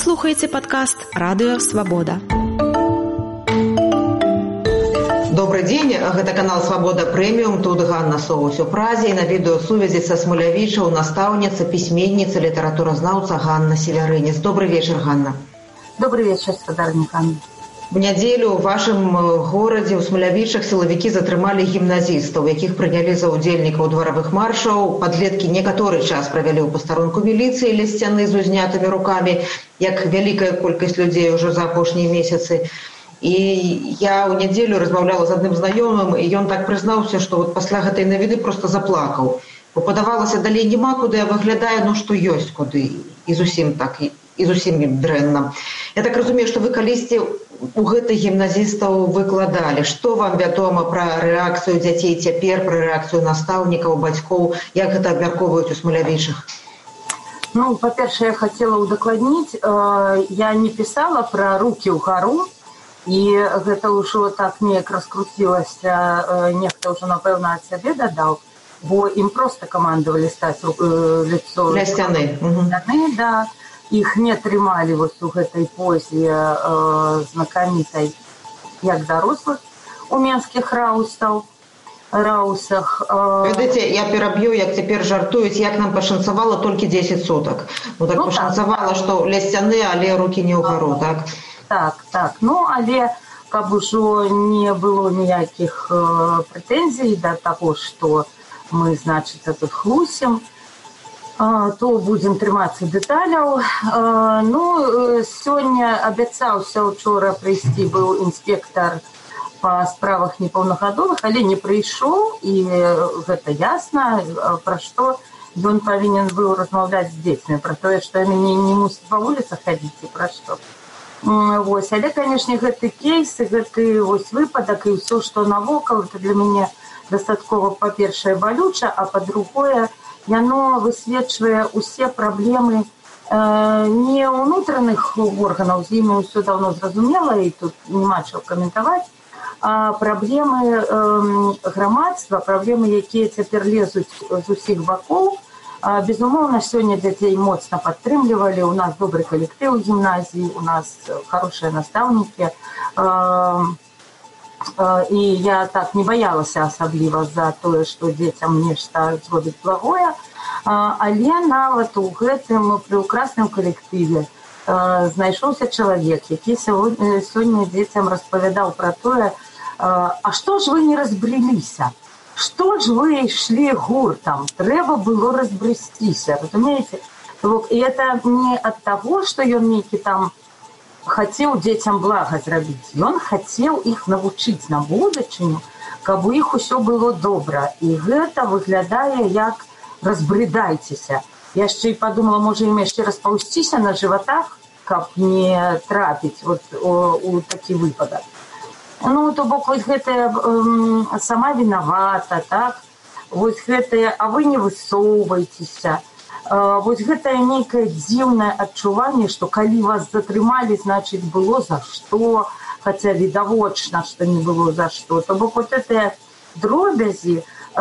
слухаеце падкаст «Радыё Свабода». Добрый день, гэта канал «Свабода Прэміум», тут Ганна Соус у Празе, і на відэосувязі са Смолявічаў настаўніца, пісьменніца, літаратуразнаўца Ганна Севярынец. Добрый вечер, Ганна. Добрый вечер, спадарня Ганна. В нядзелю ў вашым горадзе ў Смолявічах сілавікі затрымалі гімназістаў, якіх прынялі за ўдзельнікаў дваравых маршаў. Падлеткі некаторы час правялі ў пастарунку міліцыі ля сцяны з узнятымі рукамі, як вялікая колькасць людзей ужо за апошнія месяцы. І я ў нядзелю размаўляла з адным знаёмым, і ён так прызнаўся, што вот пасля гэтай навіны проста заплакаў. Бо падавалася, далей няма куды, а выглядае, што ёсць куды. І зусім так, і зусім дрэнна. Я так разумею, што вы калісьці у гэтых гімназістаў выкладалі. Што вам вядома пра рэакцыю дзяцей цяпер, пра рэакцыю настаўнікаў, бацькоў, як гэта абмяркоўваюць у Смолявічах? Па-першае, я хацела ўдакладніць, я не пісала пра рукі ўгару, і гэта ўжо так неяк раскруцілася, нехта ўжо, напэўна, ад сябе дадаў, бо ім проста камандавалі стаць лицо ля сцяны. Да. Іх не трымалі вось у гэтай позе знакамітай, як дарослых у менскіх раусах. Ведаеце, я пераб'ю, як цяпер жартуюць, як нам пашанцавала толькі 10 сутак. Пашанцавала, што ля сцяны, але рукі не ўгару, так? Так. Але каб ужо не было ніякіх прэтэнзій да таго, што мы, значыць, тут хлусім, то будзем трымацца дэталяў. Сёння абяцаўся учора прыйсці быў інспектар па справах непаўнагадовых, але не прыйшоў, і гэта ясна, пра што ён павінен быў размаўляць з дзецьмі, пра тое, што яны не мусяць па вуліцах хадзіць, і пра што. Але, канешне, гэты кейс, гэты выпадак і ўсё, што навокал, это для мяне дастаткова, па-першае, балюча, а па-другое, яно высвечвае усе праблемы не ўнутраных органаў, з імі ўсё даўно зразумела, і тут няма чаго каментаваць, а праблемы грамадства, праблемы, якія цяпер лезуць з усіх бакоў. Безумоўна, сёння дзяцей моцна падтрымлівалі, у нас добры калектыў у гімназіі, у нас хорошыя настаўнікі, і я так не баялася асабліва за тое, што дзецям нешта зробіць благое, але нават у гэтым прыўкрасным калектыве знайшоўся чалавек, які сёння дзецям распавядаў пра тое, а што ж вы не разбреліся? Што ж вы ішлі гуртам? Трэба было разбресціся, разумееце? І это не ад таго, што ён нейкі там хацеў дзецям блага зрабіць. Ён хацеў іх навучыць на будучыню, каб у іх усё было добра. І гэта выглядае як разбрыдайцеся. Я яшчэ і падумала, можа ім яшчэ распаўсціся на жыватах, каб не трапіць у такі выпадак. То бок, вось гэтая сама вінавата, так? Вось гэтая, а вы не высоўвайцеся. Вось гэтае нейкае дзіўнае адчуванне, што калі вас затрымалі, значыць, было за што, хаця відавочна, што не было за што. То бок, вот гэтыя дробязі,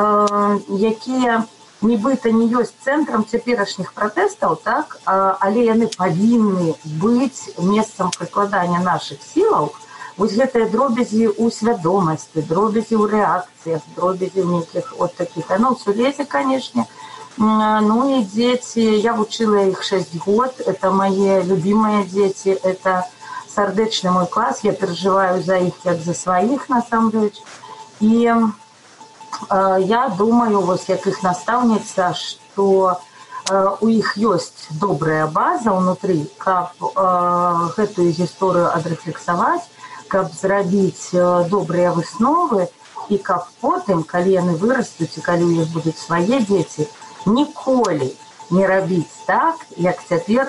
якія нібыта не ёсць цэнтрам цяперашніх пратэстаў, так? Але яны павінны быць месцам прыкладання нашых сілаў. Вось гэтыя дробязі ў свядомасці, дробязі ў рэакцыях, дробязі ў нейкіх от такіх. Ўсё лезе, канешне. І дзеці, я вучыла іх 6 год, это мае любімыя дзеці, это сардэчны мой клас, я перажываю за іх як за сваіх, насамрэч. І я думаю, вось як іх настаўніца, што у іх ёсць добрая база ўнутры, каб гэтую гісторыю адрэфлексаваць, каб зрабіць добрыя высновы, і каб потым, калі яны вырастуць, і калі ў іх будуць свае дзеці, ніколі не рабіць так, як цяпер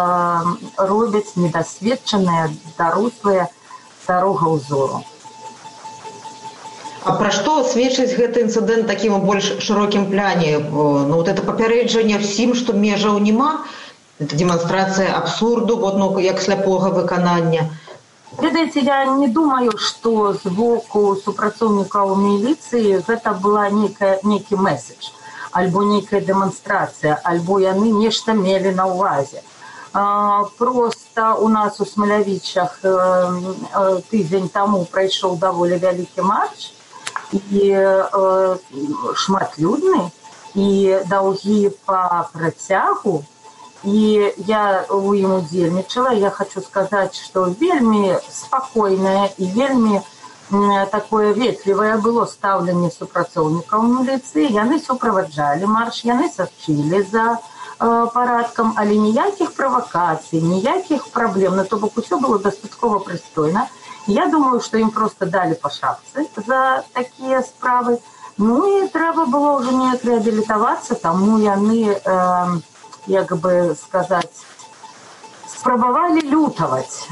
робяць недасведчаныя, дарослыя старога ўзору. А пра што сведчыць гэты інцыдэнт такім у больш шырокім пляне? Это папярэджанне ўсім, што межаў няма? Это дэманстрацыя абсурду, як сляпога выканання? Ведаеце, я не думаю, што з боку супрацоўнікаў міліцыі гэта была нейкі месседж, альбо нейкая дэманстрацыя, альбо яны нешта мелі на ўвазе. Просто у нас у Смалявічах тыдзень таму прайшоў даволі вялікі матч і шматлюдны і даўгі па працягу. І я у ім удзельнічала. Я хочу сказаць, што вельмі спакойнае і вельмі такое ветлівае было стаўленне супрацоўнікаў міліцыі. Яны суправаджалі марш, яны сачылі за парадкам, але ніякіх правакацый, ніякіх праблем. То бок усё было дастаткова прыстойна. Я думаю, што ім просто далі па шапцы за такія справы. Ну і трэба было ўжо неяк рэабілітавацца, таму яны, як бы сказаць, спрабавалі лютаваць.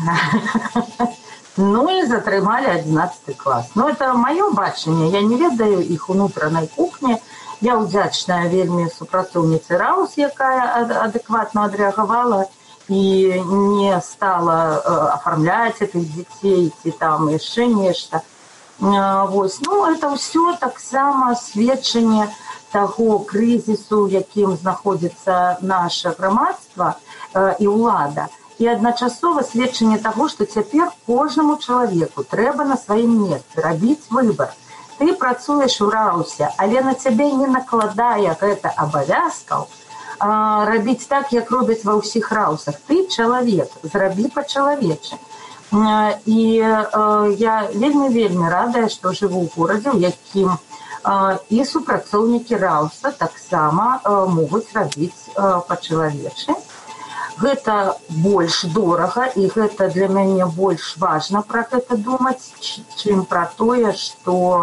Ну і затрымалі 11 клас. Ну, это маё бачанне. Я не ведаю іх унутранай кухні. Я удзячная вельмі супрацоўніцы Раус, якая адэкватна адрэагавала і не стала афармляць этих дзяцей ці там яшчэ нешта. Вось. Ну, это ўсё таксама сведчанне таго крызісу, якім знаходзіцца наша грамадства і ўлада. І адначасова сведчанне таго, што цяпер кожнаму чалавеку трэба на сваім месцы рабіць выбар. Ты працуеш у Раусе, але на цябе не накладае гэта абавязкаў рабіць так, як робяць ва ўсіх Раусах. Ты чалавек, зрабі па-чалавечы. І я вельмі радая, што жыву ў горадзе, у якім і супрацоўнікі Рауса таксама могуць рабіць па-чалавечы. Гэта больш дорага, і гэта для мяне больш важна пра гэта думаць, чым пра тое, што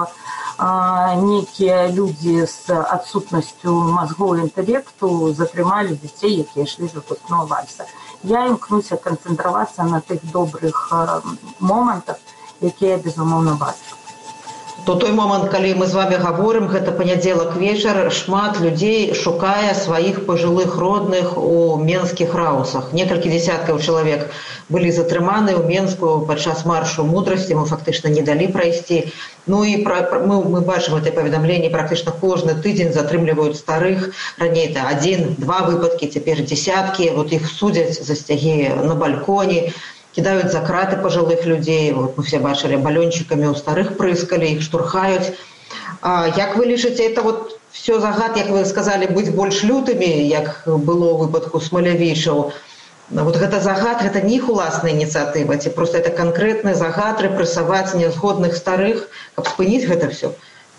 нейкія людзі з адсутнасцю мазгоў і інтэлекту затрымалі дзяцей, якія ішлі з выпускного вальса. Я імкнуся канцэнтравацца на тых добрых момантах, якія, безумоўна, бачу. То той момант, калі мы з вами гаворым, гэта панядзелак вечар, шмат людзей шукае сваіх пажылых родных у менскіх Раусах. Некалькі дзесяткаў чалавек былі затрыманы ў Менску падчас маршу мудрасці, мы фактычна не далі прайсці. Ну і мы бачым гэтае паведамленне, практычна кожны тыдзень затрымліваюць старых. Раней это 1-2 выпадкі, цяпер дзесяткі, вот іх судзяць за сцягі на балконе, кидают за краты пожилых людей. Вот мы все бачили, баллончиками у старых прыскали, их штурхают. Як вы лічыце, это вот все загад, як вы сказали, быть больш лютыми, як было ў выпадку Смалявічаў. Вот гэта загад, гэта не іх уласная ініцыятыва, ці просто это конкретны загад рэпрэсаваць нязгодных старых, каб спыніць гэта все?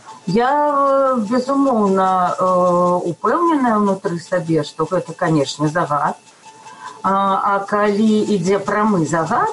Я, безумоўна, упэўненая ўнутры сабе, што гэта, канешне, загад. А калі ідзе прамы загад,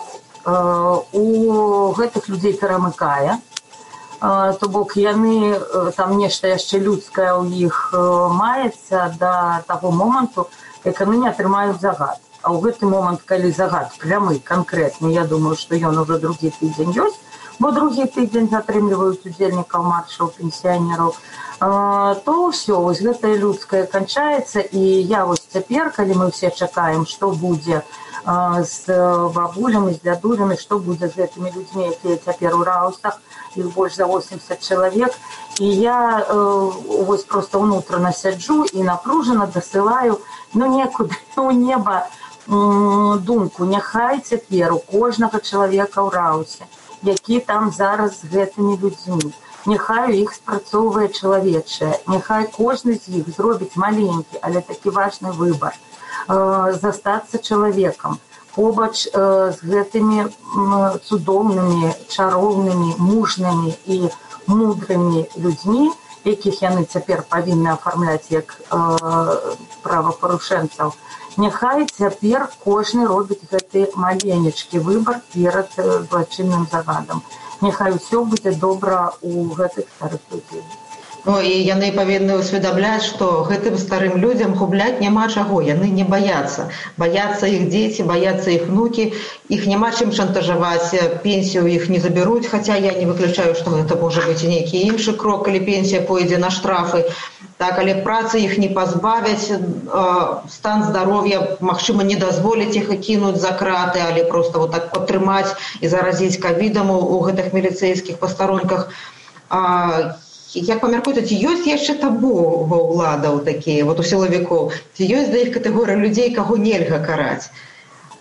у гэтых людзей перамыкае, то бок яны, там нешта яшчэ людскае ў іх маецца да таго моманту, як яны не атрымаюць загад. А ў гэты момант, калі загад прямы, канкрэтны, я думаю, што ён ужо другі тыдзень ёсць, бо другі тыдзень затрымліваюць удзельнікаў маршаў, пенсіянераў, то ўсё, вось гэтае людскае канчаецца, і я вось цяпер, калі мы ўсе чакаем, што будзе з бабулямі, з дзядулямі, што будзе з гэтымі людзьмі, якія цяпер у Раусах, іх больш за 80 чалавек, і я вось проста ўнутрана сяджу і напружана дасылаю, некуды ў неба думку, няхай цяпер у кожнага чалавека ў Раусе, які там зараз з гэтымі людзьмі, няхай у іх спрацоўвае чалавечае, няхай кожны з іх зробіць маленькі, але такі важны выбар, застацца чалавекам, побач з гэтымі цудоўнымі, чароўнымі, мужнымі і мудрымі людзьмі, якіх яны цяпер павінны афармляць як правапарушэнцаў. Няхай цяпер кожны робіць гэты маленечкі выбар перад злачынным загадам. Няхай усё будзе добра ў гэтых старых людзей. Ну і яны павінны ўсведамляць, што гэтым старым людзям губляць няма чаго, яны не баяцца. Баяцца іх дзеці, баяцца іх внукі, іх няма чым шантажаваць, пенсію іх не забяруць, хаця я не выключаю, што гэта можа быць і нейкі іншы крок, калі пенсія пойдзе на штрафы. Так, але працы іх не пазбавяць, стан здароўя, магчыма, не дазволіць іх і кінуць за краты, але проста вот так падтрымаць і заразіць ковідам у гэтых міліцэйскіх пастаронках. Як вы мяркуеце, ці ёсць яшчэ табу ва ўладаў такія, вот у сілавікоў? Ці ёсць да іх катэгорыя людзей, каго нельга караць?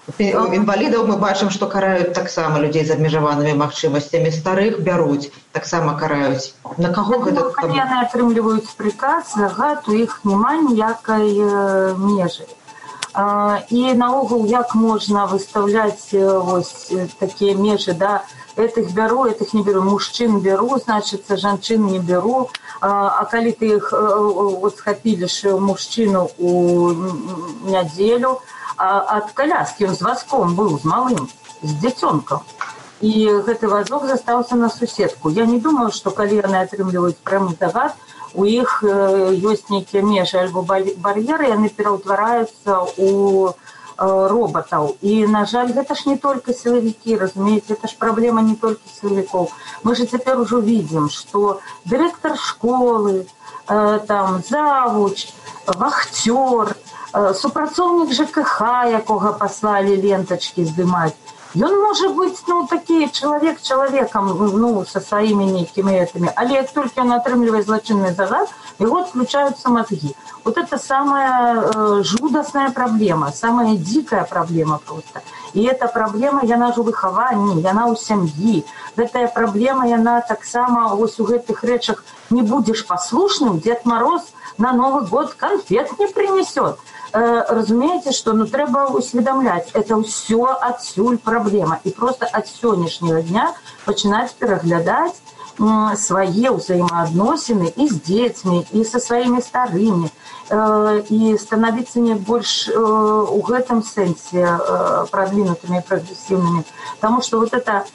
Інвалідаў мы бачым, што караюць таксама людзей з абмежаванымі магчымасцямі, старых бяруць, таксама караюць. На каго гэта? Калі яны атрымліваюць прыказ, загад, у іх няма ніякай межы. І наогул, як можна выстаўляць вось такія межы, да, этих беру, этих не беру, мужчин беру, значит, жанчын не беру, а калі ты іх вот схапіліш мужчыну у нядзелю, ад каляскі, ён з вазком быў, з малым, з дзіцёнкам. І гэты вазок застаўся на суседку. Я не думаю, што калі яны атрымліваюць прамы загад, у іх ёсць нейкія межы альбо бар'еры, яны пераўтвараюцца у роботаў. І, на жаль, гэта ж не толькі сілавікі, разумееце, это ж праблема не толькі сілавікоў. Мы же цяпер ужо видим, што дырэктар школы, там, завуч, вахцёр, супрацоўнік ЖКХ, якога паслалі лентачкі здымаць, ён можа быць, ну, такі чалавек чалавекам, ну, са сваімі нейкімі этамі, але як толькі ён атрымлівае злачынны загад, его отключаются мозги. Вот это самая жудасная проблема, самая дикая проблема просто. И эта проблема, яна ж у выхаванні, яна ў сям'і. Гэтая праблема, яна таксама вось у гэтых рэчах не будзеш паслушным, Дед Мороз на Новый год конфет не принесет. Разумеете, что ну, трэба усведомлять, это ўсё адсюль праблема. І просто ад сённяшняга дня пачынаць пераглядаць свае ўзаемаадносіны і з дзецьмі, і са сваімі старымі, і становіцца не больш у гэтым сэнсе продвинутымі і прагрэсіўнымі. Таму што вот это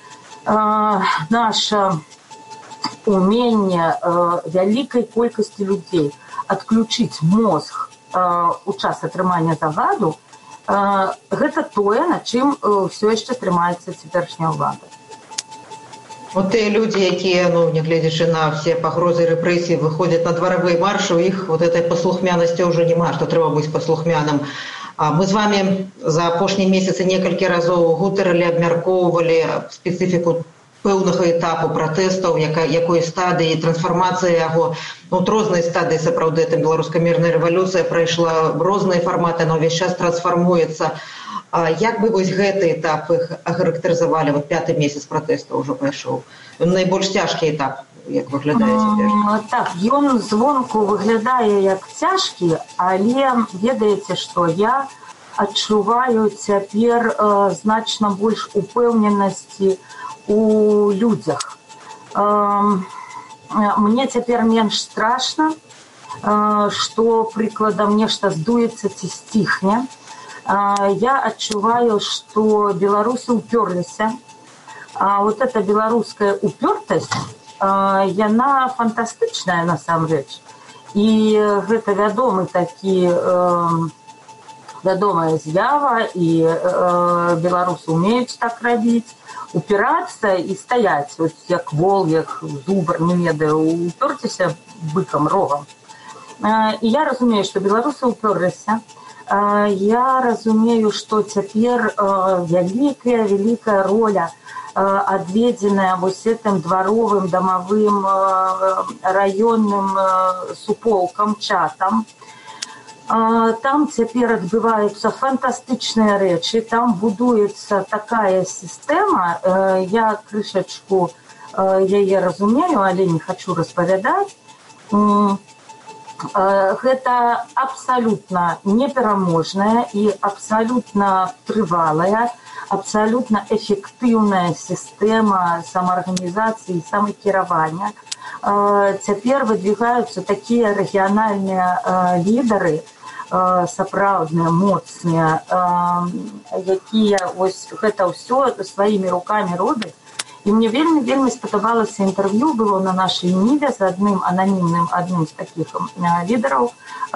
наше уменне вялікай колькасці людзей адключыць мозг у час атрымання загаду, гэта тое, на чым ўсё яшчэ трымаецца цяперашняя ўлада. Вот те люди, якія, ну, не глядячы на все пагрозы рэпрэсій, выходзяць на дваравыя маршы, у іх вот этой паслухмянасці ўжо няма, што трэба быць паслухмяным. Мы з вами за апошнія месяцы некалькі разоў гутарылі, абмяркоўвалі спецыфіку пэўнага этапу пратэстаў, якой стадыі, трансфармацыя яго. Ну, розныя стадыі, сапраўды, там беларуская мірная рэвалюцыя прайшла розныя фарматы, но ўвесь час трансфармуецца. Як бы вось гэты этап іх ахарактарызавалі? Вот 5-й месяц пратэсту ўжо пайшоў. Ён найбольш цяжкі этап, як выглядае цяпер? Так, ён звонку выглядае як цяжкі, але ведаеце, што я адчуваю цяпер значна больш упэўненасці у людзях. Мне цяпер менш страшна, што прыкладам нешта здуецца ці сціхне. Я адчуваю, што беларусы ўпёрліся. Вот эта беларуская упёртасць, яна фантастычная насамрэч. І гэта вядомы такі, вядомая з'ява, і беларусы умеюць так рабіць, упірацца і стаяць, вот як вол, як зубр, не ведаю, упёрціся быкам, рогам. І я разумею, што беларусы ўпёрліся. Я разумею, што цяпер вялікая роля адведзеная вось гэтым дваровым, дамавым, раённым суполкам, чатам. Там цяпер адбываюцца фантастычныя рэчы, там будуецца такая сістэма, я крышачку яе разумею, але не хачу распавядаць. Гэта абсалютна непераможная і абсалютна трывалая, абсалютна эфектыўная сістэма самаарганізацыі і самакіравання. Цяпер выдвигаюцца такія рэгіянальныя лідары, сапраўдныя, моцныя, якія ось гэта ўсё сваімі рукамі робяць. І мне вельмі спадабалася інтэрв'ю, было на нашай ніве з адным з такіх лідараў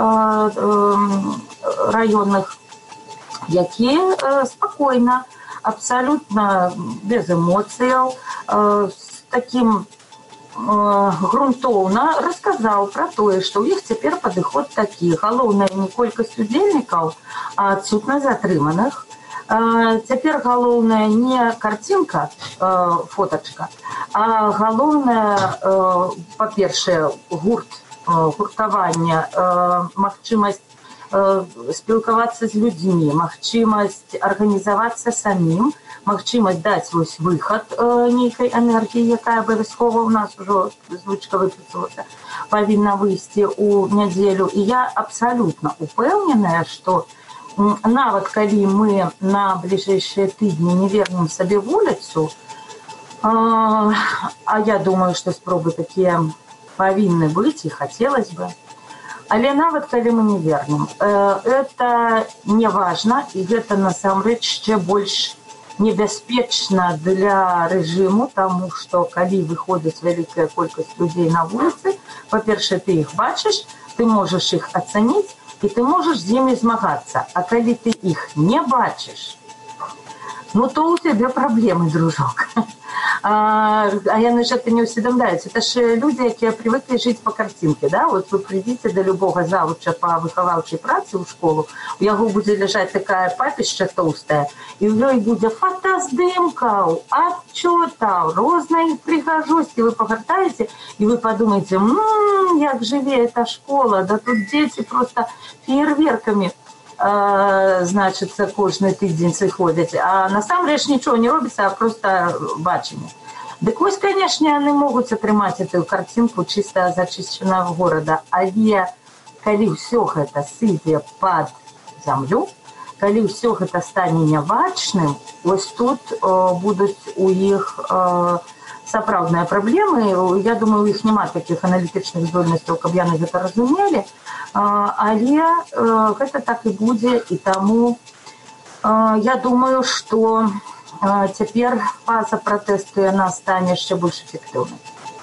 раённых, які спакойна, абсалютна без эмоцыяў, з такім грунтоўна расказаў пра тое, што ў іх цяпер падыход такі. Галоўнае не колькасць удзельнікаў, а адсутнасць затрыманых. Цяпер галоўная не карцінка, фотачка, а галоўная, па-першае, гуртаванне, магчымасць спілкавацца з людзьмі, магчымасць арганізавацца самім, магчымасць даць вось выхад нейкай энергіі, якая абавязкова ў нас ужо звычка выпрацоўваецца, павінна выйсці ў нядзелю. І я абсалютна упэўненая, што нават калі мы на бліжэйшыя тыдні не вернем сабе вуліцу, а я думаю, што спробы такія павінны быць і хацелось бы, але нават калі мы не вернем, это не важна, і гэта насамрэч яшчэ больш небяспечна для рэжыму, таму што калі выходзіць вялікая колькасць людзей на вуліцы, па-першае, ты іх бачыш, ты можаш іх ацаніць, і ты можаш з імі змагацца. А калі ты іх не бачыш, ну то у цябе праблемы, дружок. А яны ж это не усведомляюць. Это ж людзі, якія привыкли жыць па карцінке. Да? Вот вы прыйдзіце да любога завуча па выхаваўчай працы ў школу, у яго будзе ляжаць такая папішча тоўстая, і ў ёй будзе фотаздымкаў, адчётаў, рознай прыгажосці. Вы пагартаеце, і вы падумаеце, як жыве эта школа, да тут дзеці просто феерверкамі значыцца, кожны тыдзень сыходзяць. А насамрэч нічого не робіцца, а просто бачанне. Дык вось, канешне, яны могуць атрымаць эту карцінку чыста зачышчанага горада. Але калі ўсё гэта сыдзе пад зямлю, калі ўсё гэта стане нябачным, вось тут будуць у іх сапраўдныя праблемы. Я думаю, у іх няма такіх аналітычных здольнасцяў, каб яны гэта разумелі, але гэта так і будзе, і таму я думаю, што цяпер фаза пратэсту яна стане яшчэ больш эфектыўнай.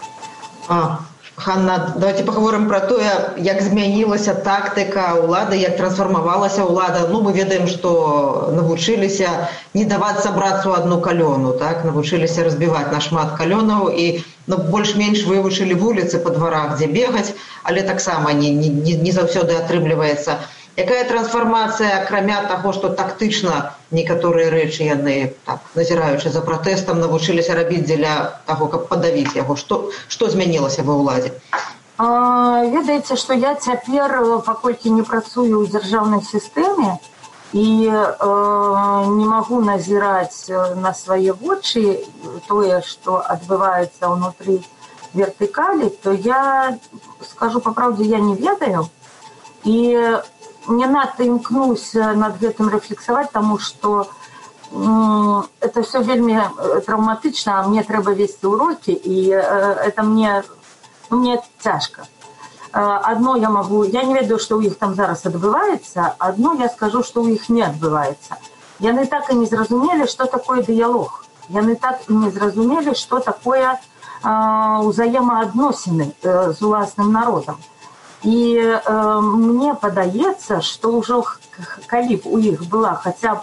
Ханна, давайте поговорим про то, як змянілася тактика улады, як трансформавалася улада. Ну, мы ведаем, што навучыліся не даваць сабрацца ў одну калёну, так? Навучыліся разбіваць на шмат калёнаў і больш-менш вывучылі вуліцы па дварах, дзе бегаць, але таксама не заўсёды атрымліваецца. Якая трансфармацыя, акрамя таго, што тактычна некаторыя рэчы яны, так, назіраючы за пратэстам, навучыліся рабіць дзеля таго, каб падавіць яго? Што змянілася ва ўладзе? Ведаеце, што я цяпер, паколькі не працую ў дзяржаўнай сістэме і не магу назіраць на свае вочы тое, што адбываецца ўнутры вертыкалі, то я, скажу па праўдзе, я не ведаю. І не надта імкнуся над гэтым рэфлексаваць, таму што это все вельмі траўматычна, а мне трэба весці урокі, і это мне цяжка. Адно я не ведаю, што ў іх там зараз адбываецца, адно я скажу, што ў іх не адбываецца. Яны так і не зразумелі, што такое дыялог. Яны так і не зразумелі, што такое ўзаемаадносіны з уласным народам. І мне падаецца, што ўжо калі б у іх была хаця б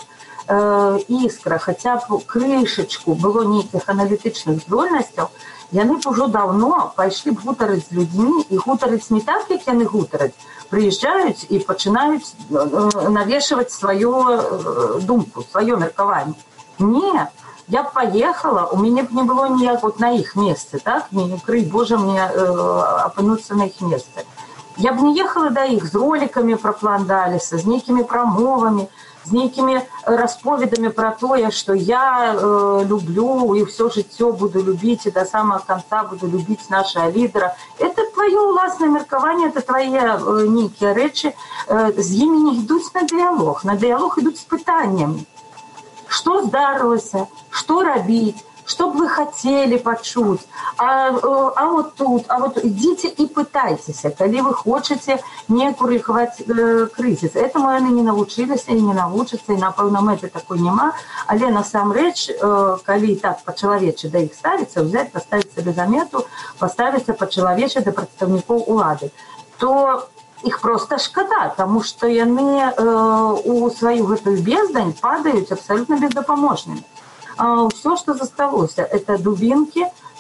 іскра, хаця б крышачку было нейкіх аналітычных здольнасцяў, яны б ужо даўно пайшлі б гутарыць з людзьмі, і гутарыць не так, як яны гутараць. Прыязджаюць і пачынаюць навешваць сваю думку, сваё меркаванне. Не, я б паехала, у мяне б не было ніяк вот на іх месцы, так? Крый Божа мне апынуцца на іх месцы. Я б не ехала да іх з ролікамі пра план Даліса, з нейкімі прамовамі, з нейкімі расповедамі пра тое, што я люблю і ўсё жыццё буду любіць, і да самага канца буду любіць нашага лідара. Это твоё ўласнае меркаванне, это твае нейкія рэчы, з імі не ідуць на дыялог. На дыялог ідуць з пытаннямі. Што здарылася, што рабіць, што б вы хацелі пачуць, а вот тут, а вот ідзіце і пытайцеся, калі вы хочаце не курыхаваць крызіс. Этому яны не навучыліся і не навучацца, і, напэўна, мэты такой няма, але насамрэч, калі так па-чалавечы да іх ставіцца, взять, паставіць сабе замету, паставіцца па-чалавечы да прадстаўнікоў улады, то іх проста шкада, таму што яны у сваю гэтую бездань падаюць абсалютна бездапаможнымі. Все, что засталося, это дубинки,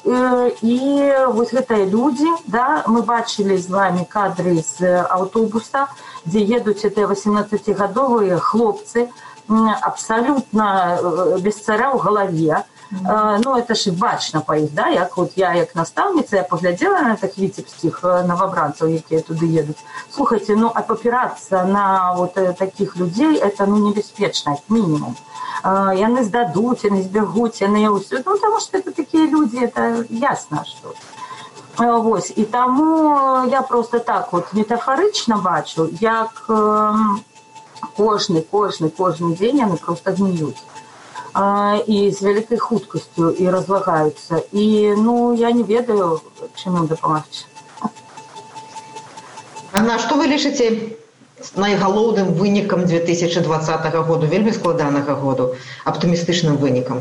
и вот гэтыя люди, да, мы бачили с вами кадры с автобуса, где едут эти 18-гадовые хлопцы, абсолютно без царя в голове, это ж бачна па іх, да? Як настаўніца, я паглядзела на так віцебскіх новобранцаў, якія туды едуць. Слухайте, апапірацца на такіх людзей, это небяспечна, як мінімум. Яны здадуць, яны збягуць, яны ўсё, потому што это такія людзі, это ясна, што. І таму я просто так метафарычна бачу, як кожны дзень яны просто гніюць. І з вялікай хуткасцю і разлагаюцца. І, я не ведаю, чым ім дапамагчы. Анна, што вы лічыце найгалоўным вынікам 2020 году, вельмі складанага году, аптымістычным вынікам?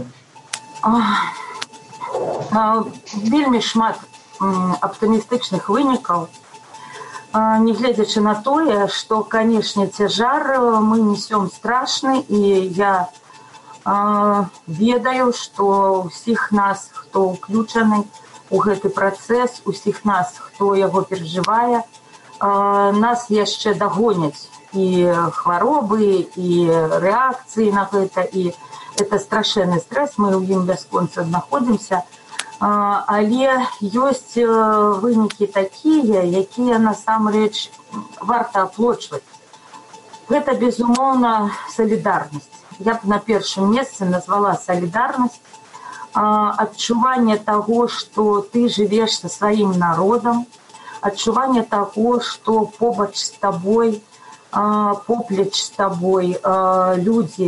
Вельмі шмат аптымістычных вынікаў, нягледзячы на тое, што, канешне, цяжар мы несём страшны, і я ведаю, што ўсіх нас, хто ўключаны ў гэты працэс, усіх нас, хто яго перажывае, нас яшчэ дагоняць і хваробы, і рэакцыі на гэта, і это страшэнны стрэс, мы ў ім бясконца знаходзімся, але ёсць вынікі такія, якія насамрэч варта аплочваць. Гэта, безумоўна, салідарнасць. Я б на першым месцы назвала салідарнасць, адчуванне таго, што ты жывеш са сваім народам, адчуванне таго, што побач з табой, поплеч з табой людзі,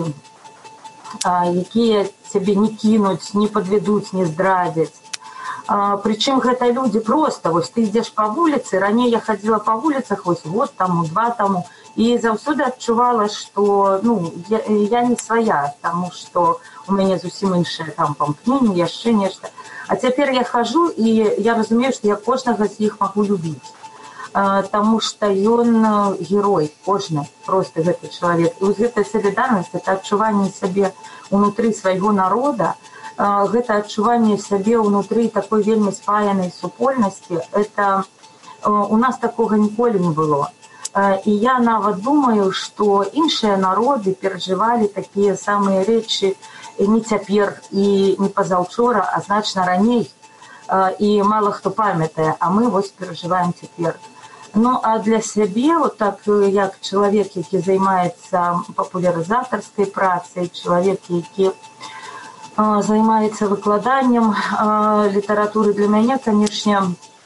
якія цябе не кінуць, не падведуць, не здрадзяць. Прычым гэта людзі проста, ты ідзеш па вуліцы, раней я хадзіла па вуліцах год таму, 2 таму, і заўсёды адчувала, што я не свая, таму што у мяне зусім іншае там памкненне, яшчэ нешта. А цяпер я хожу, і я разумею, што я кожнага з іх магу любіць. Таму што ён герой, кожны, проста гэты чалавек. І вось гэтая салідарнасць, гэта адчуванне сябе ўнутры свайго народа, гэта адчуванне сябе ўнутры такой вельмі спаянай супольнасці, это у нас такога ніколі не было. І я нават думаю, што іншыя народы перажывалі такія самыя рэчы не цяпер і не пазаўчора, а значна раней. І мала хто памятае, а мы вось перажываем цяпер. А для сябе, так як чалавек, які займаецца папулярызатарскай працай, чалавек, які займаецца выкладаннем літаратуры, для мяне, канешне,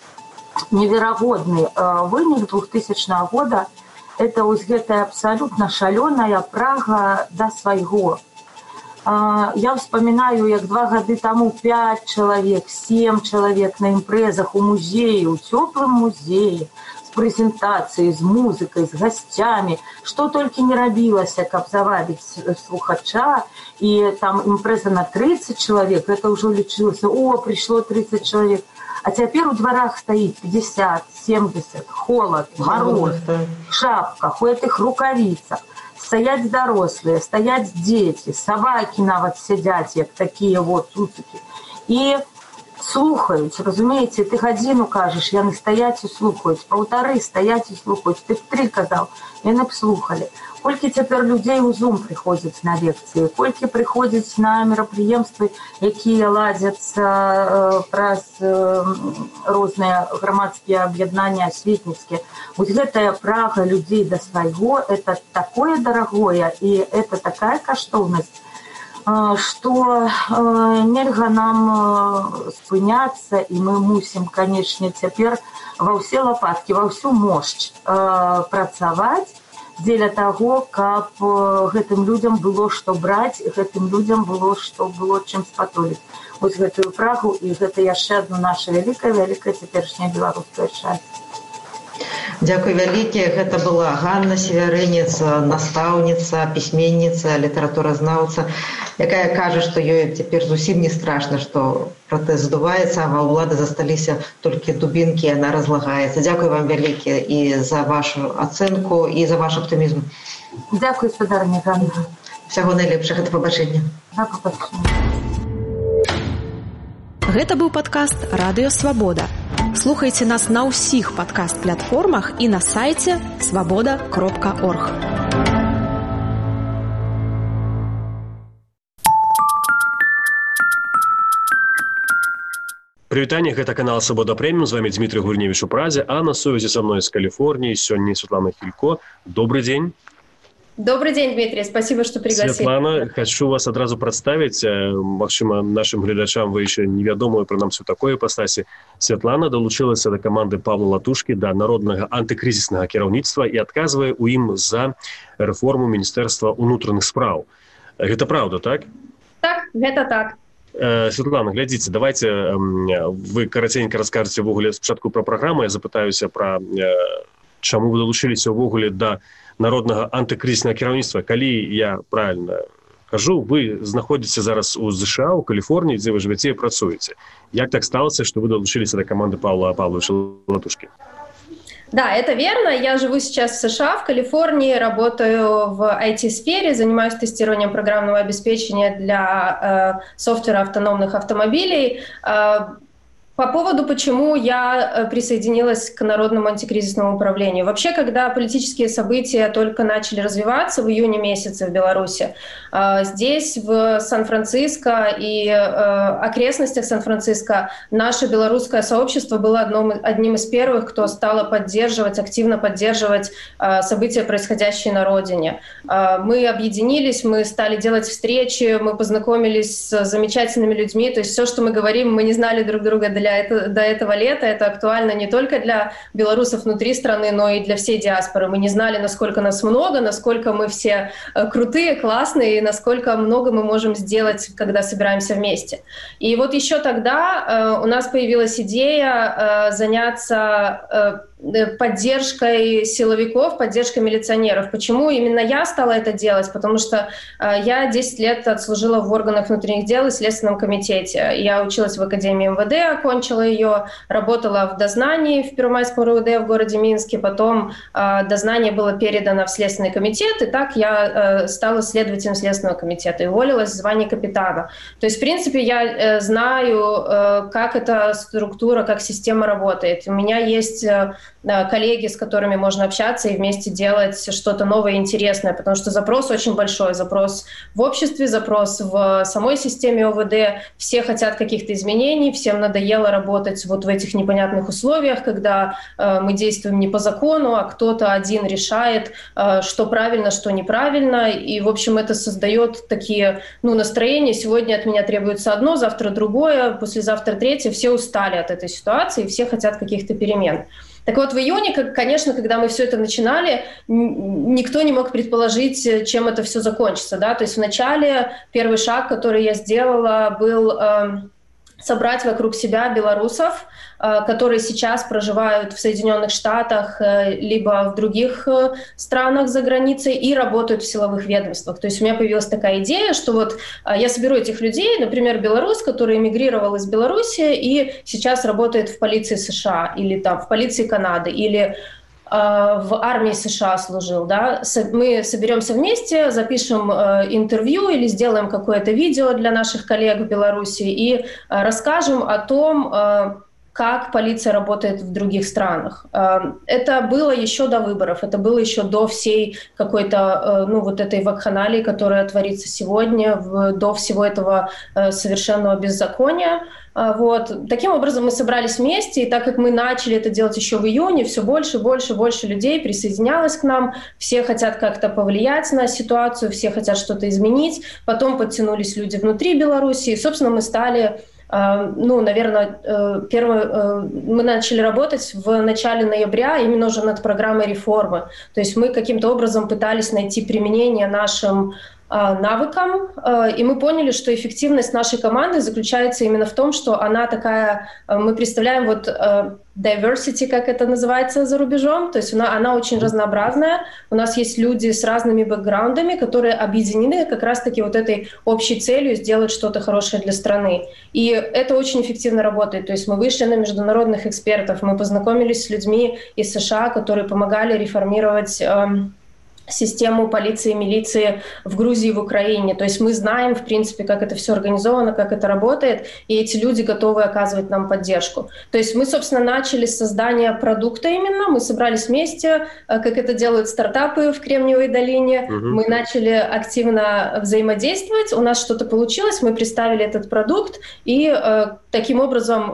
неверагодны вынік 2000 года – это вось гэтая абсалютна шалёная прага да свайго. Я вспоминаю, як 2 гады таму 5 чалавек, 7 чалавек на імпрэзах у музеі, у цёплым музеі, з прэзентацыяй, з музыкай, з гасцямі, што толькі не рабілася, каб завабіць слухача, і там імпрэза на 30 чалавек, гэта ўжо лічылася, прыйшло 30 чалавек. А цяпер у дварах стаіць 50, 70, холад, мароз, шапках, у гэтых рукавіцах. Стаяць дарослыя, стаяць дзеці, сабакі нават сядзяць, як такія цуцыкі. І слухаюць, разумееце, ты гадзіну кажаш, яны стаяць і слухаюць, 1,5 стаяць і слухаюць, ты 3 казаў, яны б слухалі. Колькі цяпер людзей у Zoom прыходзяць на лекцыі, колькі прыходзяць на мерапрыемствы, якія ладзяцца праз розныя грамадскія аб'яднання асветніцкія. Вось гэтая прага людзей да свайго, это такое дарагое, і это такая каштоўнасць, што нельга нам спыняцца, і мы мусім, канечне, цяпер ва ўсе лапаткі, ва ўсю мощь працаваць, дзеля таго, каб гэтым людзям было што браць, гэтым людзям было чым спатоліць. Вось гэтую прагу, і гэта яшчэ адно наша вялікая цяперашняя беларуская шчасце. Дзякуй вялікія. Гэта была Ганна Севярынец, настаўніца, пісьменніца, літаратуразнаўца, якая кажа, што ёй цяпер зусім не страшна, што пратэз здуваецца, а ва ўлады засталіся толькі дубінкі, яна разлагаецца. Дзякуй вам вялікія і за вашу ацэнку, і за ваш аптымізм. Дзякуй, спадарня Ганна. Усяго найлепшага, да пабачэння. Да пабачэння. Гэта быў падкаст «Радыё Свабода». Слухайце нас на ўсіх падкаст-платформах і на сайце свабода.орг. Привитание, это канал «Свобода Премиум». С вами Дмитрий Гурневич у Празе, а на связи со мной из Калифорнии сегодня Светлана Хилько. Добрый день. Добрый день, Дмитрий. Спасибо, что пригласили. Светлана, хочу вас одразу представить. Максима, нашим глядачам вы еще невядомую про нам все такое ипостасі. Светлана долучилася до команды Павла Латушки, до народного антикризисного кіраўніцтва и отказывая у им за реформу Министерства внутренних справ. Это правда, так? Так, это так. Светлана, глядзіце, давайте вы караценька раскажаце ўвогуле спачатку про праграму, я запытаюся про чаму вы далучыліся ўвогуле до народнага антыкрызіснага кіраўніцтва. Калі я правильно кажу, вы знаходзіце зараз у США, у Каліфорнії, дзе вы жывяце і працуеце. Як так сталося, што вы далучыліся до команды Павла Павловича Латушки? Да, это верно. Я живу сейчас в США, в Калифорнии, работаю в IT-сфере, занимаюсь тестированием программного обеспечения для софтвера автономных автомобилей. По поводу, почему я присоединилась к Народному антикризисному управлению. Вообще, когда политические события только начали развиваться в июне месяце в Беларуси, здесь, в Сан-Франциско и окрестностях Сан-Франциско, наше белорусское сообщество было одним из первых, кто стало активно поддерживать события, происходящие на родине. Мы объединились, мы стали делать встречи, мы познакомились с замечательными людьми. То есть все, что мы говорим, мы не знали друг друга до этого лета. Это актуально не только для белорусов внутри страны, но и для всей диаспоры. Мы не знали, насколько нас много, насколько мы все крутые, классные, и насколько много мы можем сделать, когда собираемся вместе. И вот еще тогда у нас появилась идея заняться поддержкой силовиков, поддержкой милиционеров. Почему именно я стала это делать? Потому что я 10 лет отслужила в органах внутренних дел и Следственном комитете. Я училась в Академии МВД, окончила ее, работала в дознании в Первомайском РУВД в городе Минске, потом дознание было передано в Следственный комитет, и так я стала следователем Следственного комитета и уволилась в звании капитана. То есть, в принципе, я знаю, как эта структура, как система работает. У меня есть коллеги, с которыми можно общаться и вместе делать что-то новое и интересное, потому что запрос очень большой, запрос в обществе, запрос в самой системе ОВД, все хотят каких-то изменений, всем надоело работать вот в этих непонятных условиях, когда мы действуем не по закону, а кто-то один решает, что правильно, что неправильно, и, в общем, это создает такие, настроения, сегодня от меня требуется одно, завтра другое, послезавтра третье, все устали от этой ситуации, все хотят каких-то перемен. Так вот, в июне, конечно, когда мы все это начинали, никто не мог предположить, чем это все закончится. Да? То есть вначале первый шаг, который я сделала, был собрать вокруг себя белорусов, которые сейчас проживают в Соединенных Штатах либо в других странах за границей и работают в силовых ведомствах. То есть у меня появилась такая идея, что вот я соберу этих людей, например, белорус, который эмигрировал из Беларуси и сейчас работает в полиции США или там в полиции Канады или в армии США служил, да, мы соберемся вместе, запишем интервью или сделаем какое-то видео для наших коллег в Беларуси и расскажем о том, как полиция работает в других странах. Это было еще до выборов, это было еще до всей какой-то, вот этой вакханалии, которая творится сегодня, до всего этого совершенного беззакония. Вот. Таким образом мы собрались вместе, и так как мы начали это делать еще в июне, все больше людей присоединялось к нам, все хотят как-то повлиять на ситуацию, все хотят что-то изменить, потом подтянулись люди внутри Беларуси, и, собственно, мы стали... наверное, мы начали работать в начале ноября именно уже над программой реформы. То есть мы каким-то образом пытались найти применение нашим навыкам, и мы поняли, что эффективность нашей команды заключается именно в том, что она такая, мы представляем вот diversity, как это называется за рубежом, то есть она очень разнообразная, у нас есть люди с разными бэкграундами, которые объединены как раз-таки вот этой общей целью сделать что-то хорошее для страны. И это очень эффективно работает, то есть мы вышли на международных экспертов, мы познакомились с людьми из США, которые помогали реформировать систему полиции и милиции в Грузии и в Украине. То есть мы знаем, в принципе, как это все организовано, как это работает, и эти люди готовы оказывать нам поддержку. То есть мы, собственно, начали с создания продукта именно, мы собрались вместе, как это делают стартапы в Кремниевой долине, мы начали активно взаимодействовать, у нас что-то получилось, мы представили этот продукт, и таким образом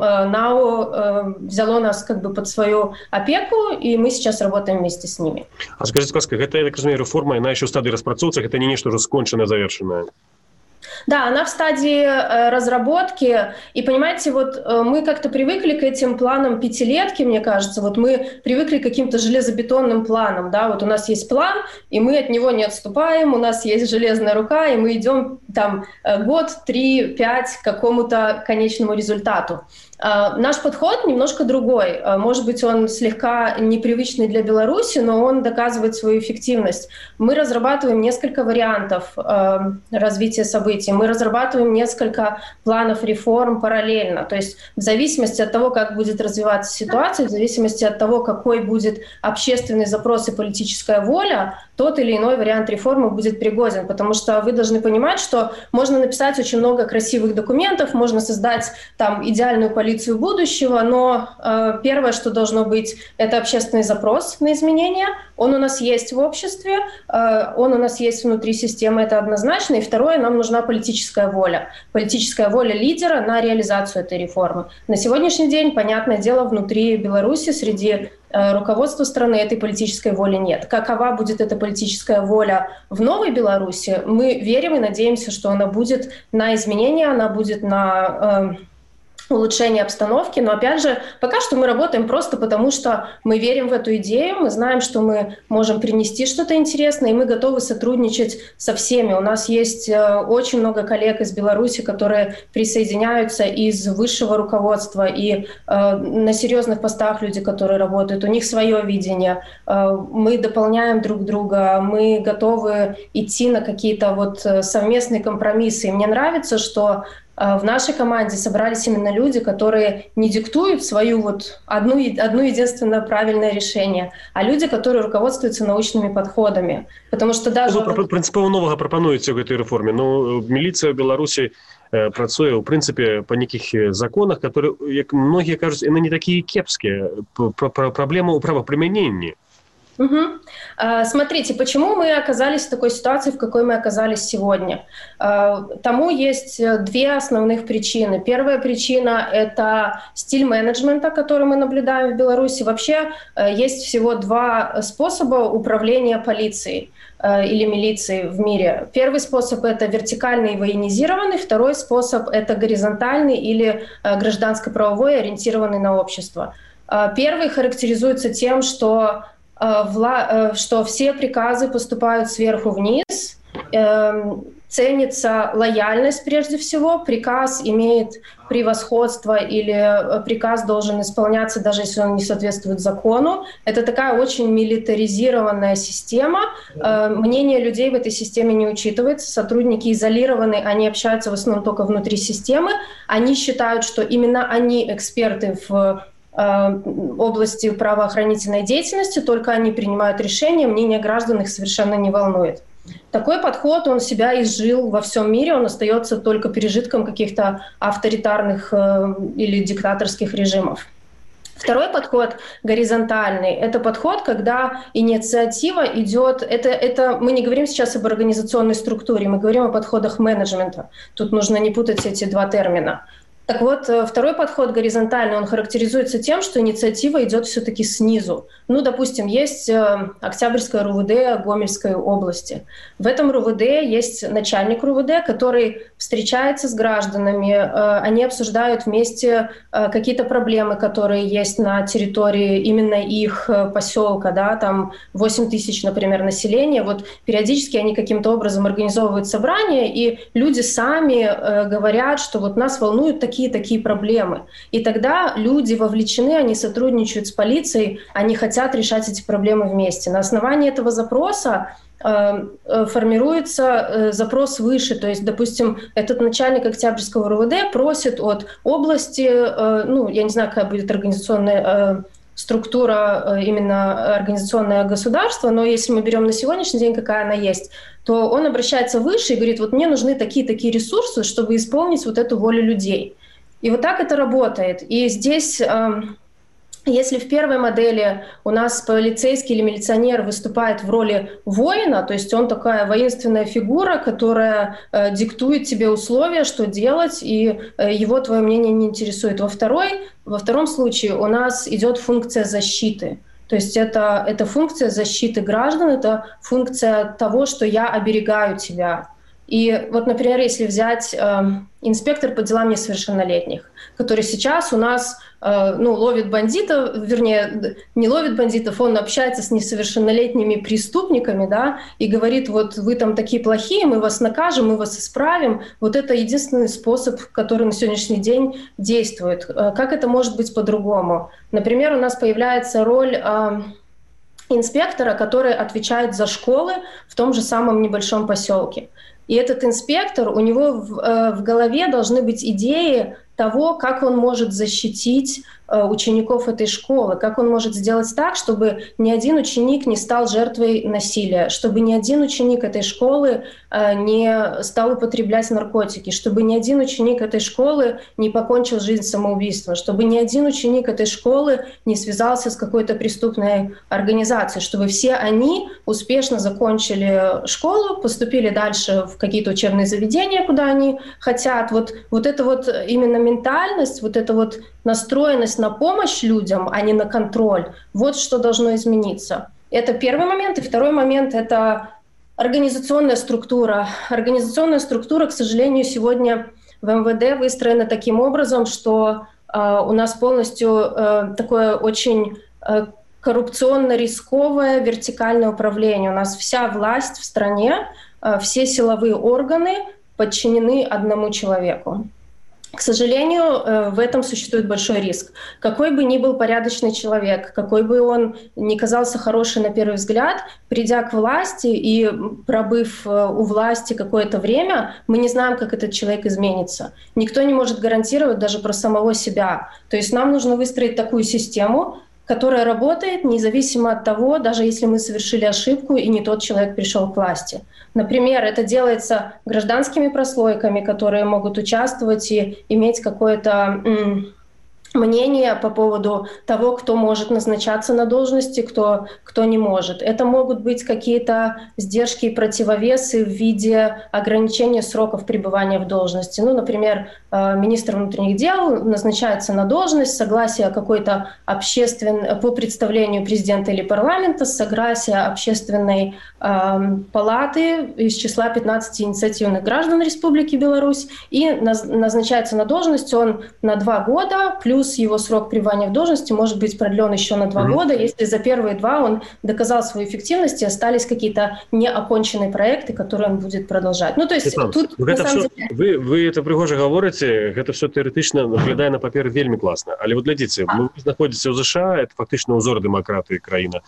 НАО взяло нас как бы под свою опеку, и мы сейчас работаем вместе с ними. А скажите, пожалуйста, это, я так разумею, реформа, она еще в стадии распрацоўцы, это не нечто уже сконченное, завершенное? Да, она в стадии разработки, и, понимаете, вот мы как-то привыкли к этим планам пятилетки, мне кажется, вот мы привыкли к каким-то железобетонным планам, да, вот у нас есть план, и мы от него не отступаем, у нас есть железная рука, и мы идем там год, 3, 5 к какому-то конечному результату. Наш подход немножко другой. Может быть, он слегка непривычный для Беларуси, но он доказывает свою эффективность. Мы разрабатываем несколько вариантов развития событий. Мы разрабатываем несколько планов реформ параллельно. То есть в зависимости от того, как будет развиваться ситуация, в зависимости от того, какой будет общественный запрос и политическая воля, тот или иной вариант реформы будет пригоден. Потому что вы должны понимать, что можно написать очень много красивых документов, можно создать там идеальную полицию будущего, но первое, что должно быть, это общественный запрос на изменения. Он у нас есть в обществе, он у нас есть внутри системы, это однозначно. И второе, нам нужна политическая воля. Политическая воля лидера на реализацию этой реформы. На сегодняшний день, понятное дело, внутри Беларуси, среди руководства страны этой политической воли нет. Какова будет эта политическая воля в новой Беларуси, мы верим и надеемся, что она будет на изменения, она будет на улучшение обстановки, но опять же, пока что мы работаем просто потому, что мы верим в эту идею, мы знаем, что мы можем принести что-то интересное, и мы готовы сотрудничать со всеми. У нас есть очень много коллег из Беларуси, которые присоединяются из высшего руководства, и на серьезных постах люди, которые работают, у них свое видение. Мы дополняем друг друга, мы готовы идти на какие-то вот совместные компромиссы. И мне нравится, что в нашей команде собрались именно люди, которые не диктуют свою вот одну единственное правильное решение, а люди, которые руководствуются научными подходами. Потому что даже... Принципова новага прапануеце ў гэтай рэформе. Ну, міліцыя ў Беларусі працуе, ў прынцыпе, па нейкіх законах, которые, як многія кажуць, яны не такія кепскія. Праблема ў правапрымяненні. Смотрите, почему мы оказались в такой ситуации, в какой мы оказались сегодня? Тому есть две основных причины. Первая причина – это стиль менеджмента, который мы наблюдаем в Беларуси. Вообще есть всего два способа управления полицией или милицией в мире. Первый способ – это вертикальный и военизированный, второй способ – это горизонтальный или гражданско-правовой, ориентированный на общество. Первый характеризуется тем, что все приказы поступают сверху вниз, ценится лояльность прежде всего, приказ имеет превосходство или приказ должен исполняться, даже если он не соответствует закону. Это такая очень милитаризированная система. Мнение людей в этой системе не учитывается. Сотрудники изолированы, они общаются в основном только внутри системы. Они считают, что именно они эксперты в области правоохранительной деятельности, только они принимают решения, мнение граждан их совершенно не волнует. Такой подход, он себя изжил во всем мире, он остается только пережитком каких-то авторитарных или диктаторских режимов. Второй подход горизонтальный. Это подход, когда инициатива идет. Это мы не говорим сейчас об организационной структуре, мы говорим о подходах менеджмента. Тут нужно не путать эти два термина. Так вот, второй подход горизонтальный, он характеризуется тем, что инициатива идет все-таки снизу. Ну, допустим, есть Октябрьское РУВД Гомельской области. В этом РУВД есть начальник РУВД, который встречается с гражданами, они обсуждают вместе какие-то проблемы, которые есть на территории именно их поселка, да, там 8 тысяч, например, населения. Вот периодически они каким-то образом организовывают собрания, и люди сами говорят, что вот нас волнуют такие проблемы. И тогда люди вовлечены, они сотрудничают с полицией, они хотят решать эти проблемы вместе. На основании этого запроса формируется запрос выше. То есть, допустим, этот начальник Октябрьского РУВД просит от области, ну, я не знаю, какая будет организационная структура именно организационное государство, но если мы берем на сегодняшний день, какая она есть, то он обращается выше и говорит, вот мне нужны такие-такие ресурсы, чтобы исполнить вот эту волю людей. И вот так это работает. И здесь... Если в первой модели у нас полицейский или милиционер выступает в роли воина, то есть он такая воинственная фигура, которая диктует тебе условия, что делать, и его твое мнение не интересует. Во втором случае у нас идет функция защиты. То есть это функция защиты граждан, это функция того, что я оберегаю тебя. И вот, например, если взять инспектор по делам несовершеннолетних, который сейчас у нас ловит бандитов, вернее, не ловит бандитов, он общается с несовершеннолетними преступниками, да, и говорит, вот вы там такие плохие, мы вас накажем, мы вас исправим. Вот это единственный способ, который на сегодняшний день действует. Как это может быть по-другому? Например, у нас появляется роль инспектора, который отвечает за школы в том же самом небольшом поселке. И этот инспектор, у него в голове должны быть идеи того, как он может защитить учеников этой школы, как он может сделать так, чтобы ни один ученик не стал жертвой насилия, чтобы ни один ученик этой школы не стал употреблять наркотики, чтобы ни один ученик этой школы не покончил жизнь самоубийством, чтобы ни один ученик этой школы не связался с какой-то преступной организацией, чтобы все они успешно закончили школу, поступили дальше в какие-то учебные заведения, куда они хотят. Вот это вот именно ментальность, вот эта вот настроенность на помощь людям, а не на контроль, вот что должно измениться. Это первый момент. И второй момент — это организационная структура. Организационная структура, к сожалению, сегодня в МВД выстроена таким образом, что у нас полностью такое очень коррупционно-рисковое вертикальное управление. У нас вся власть в стране, все силовые органы подчинены одному человеку. К сожалению, в этом существует большой риск. Какой бы ни был порядочный человек, какой бы он ни казался хороший на первый взгляд, придя к власти и пробыв у власти какое-то время, мы не знаем, как этот человек изменится. Никто не может гарантировать даже про самого себя. То есть нам нужно выстроить такую систему, которая работает независимо от того, даже если мы совершили ошибку и не тот человек пришел к власти. Например, это делается гражданскими прослойками, которые могут участвовать и иметь какое-то мнение по поводу того, кто может назначаться на должности, кто не может. Это могут быть какие-то сдержки и противовесы в виде ограничения сроков пребывания в должности. Например, министр внутренних дел назначается на должность с согласия какой-то по представлению президента или парламента, с согласия общественной палаты из числа 15 инициативных граждан Республики Беларусь, и назначается на должность он на 2 года, плюс его срок пребывания в должности может быть продлен еще на 2 года, если за первые 2 он доказал свою эффективность и остались какие-то неоконченные проекты, которые он будет продолжать. То есть тут на самом деле... Вы это пригожа говорите, гэта все тэарэтычна выглядае на паперы вельмі класна. Але вот глядзіце, вы знаходзіце ў ЗША, это фактычна ўзор дэмакратыі краіна,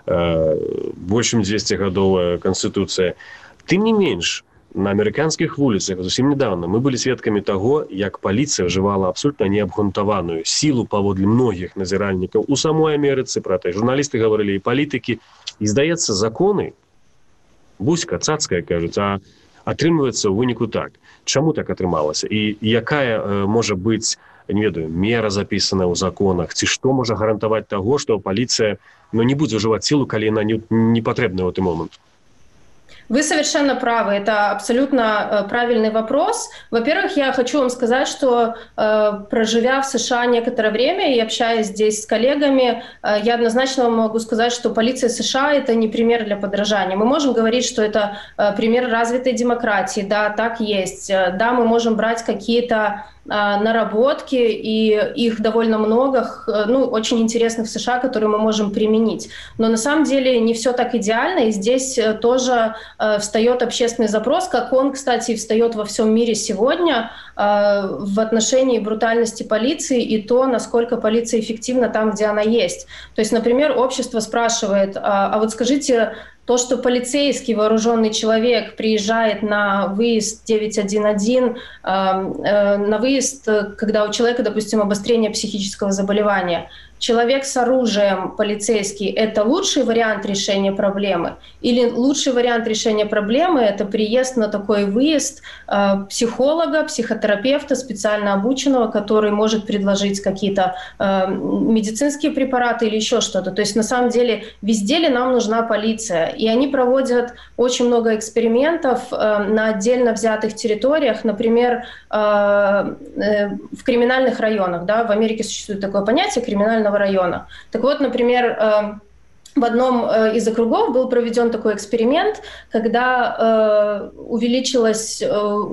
больш чым 200-гадовая канстытуцыя. Тым не менш, на амерыканскіх вуліцах зусім недавно мы былі сведкамі таго, як паліцыя ўжывала абсолютна неабгрунтаваную сілу паводле многіх назіральнікаў у самой Амерыцы, пра это журналісты гаварылі і палітыкі. І, здаецца, законы бузька, цацкая, кажуць, а атрымліваецца ў выніку так. Чаму так атрымалася? І якая можа быць, не ведаю, мера запісаная ў законах, ці што можа гарантаваць таго, што паліцыя не будзе ўжываць сілу, калі яна не патрэбная ў той момент? Вы совершенно правы. Это абсолютно правильный вопрос. Во-первых, я хочу вам сказать, что проживя в США некоторое время и общаясь здесь с коллегами, я однозначно вам могу сказать, что полиция США — это не пример для подражания. Мы можем говорить, что это пример развитой демократии. Да, так есть. Да, мы можем брать какие-то наработки, и их довольно много, очень интересных в США, которые мы можем применить. Но на самом деле не все так идеально, и здесь тоже встает общественный запрос, как он, кстати, встает во всем мире сегодня в отношении брутальности полиции и то, насколько полиция эффективна там, где она есть. То есть, например, общество спрашивает, а вот скажите, то, что полицейский вооруженный человек приезжает на выезд 911, на выезд, когда у человека, допустим, обострение психического заболевания, человек с оружием полицейский – это лучший вариант решения проблемы? Или лучший вариант решения проблемы – это приезд на такой выезд психолога, психотерапевта, специально обученного, который может предложить какие-то медицинские препараты или еще что-то. То есть на самом деле везде ли нам нужна полиция? И они проводят очень много экспериментов на отдельно взятых территориях, например, в криминальных районах. Да? В Америке существует такое понятие криминального района. Так вот, например, в одном из округов был проведен такой эксперимент, когда увеличились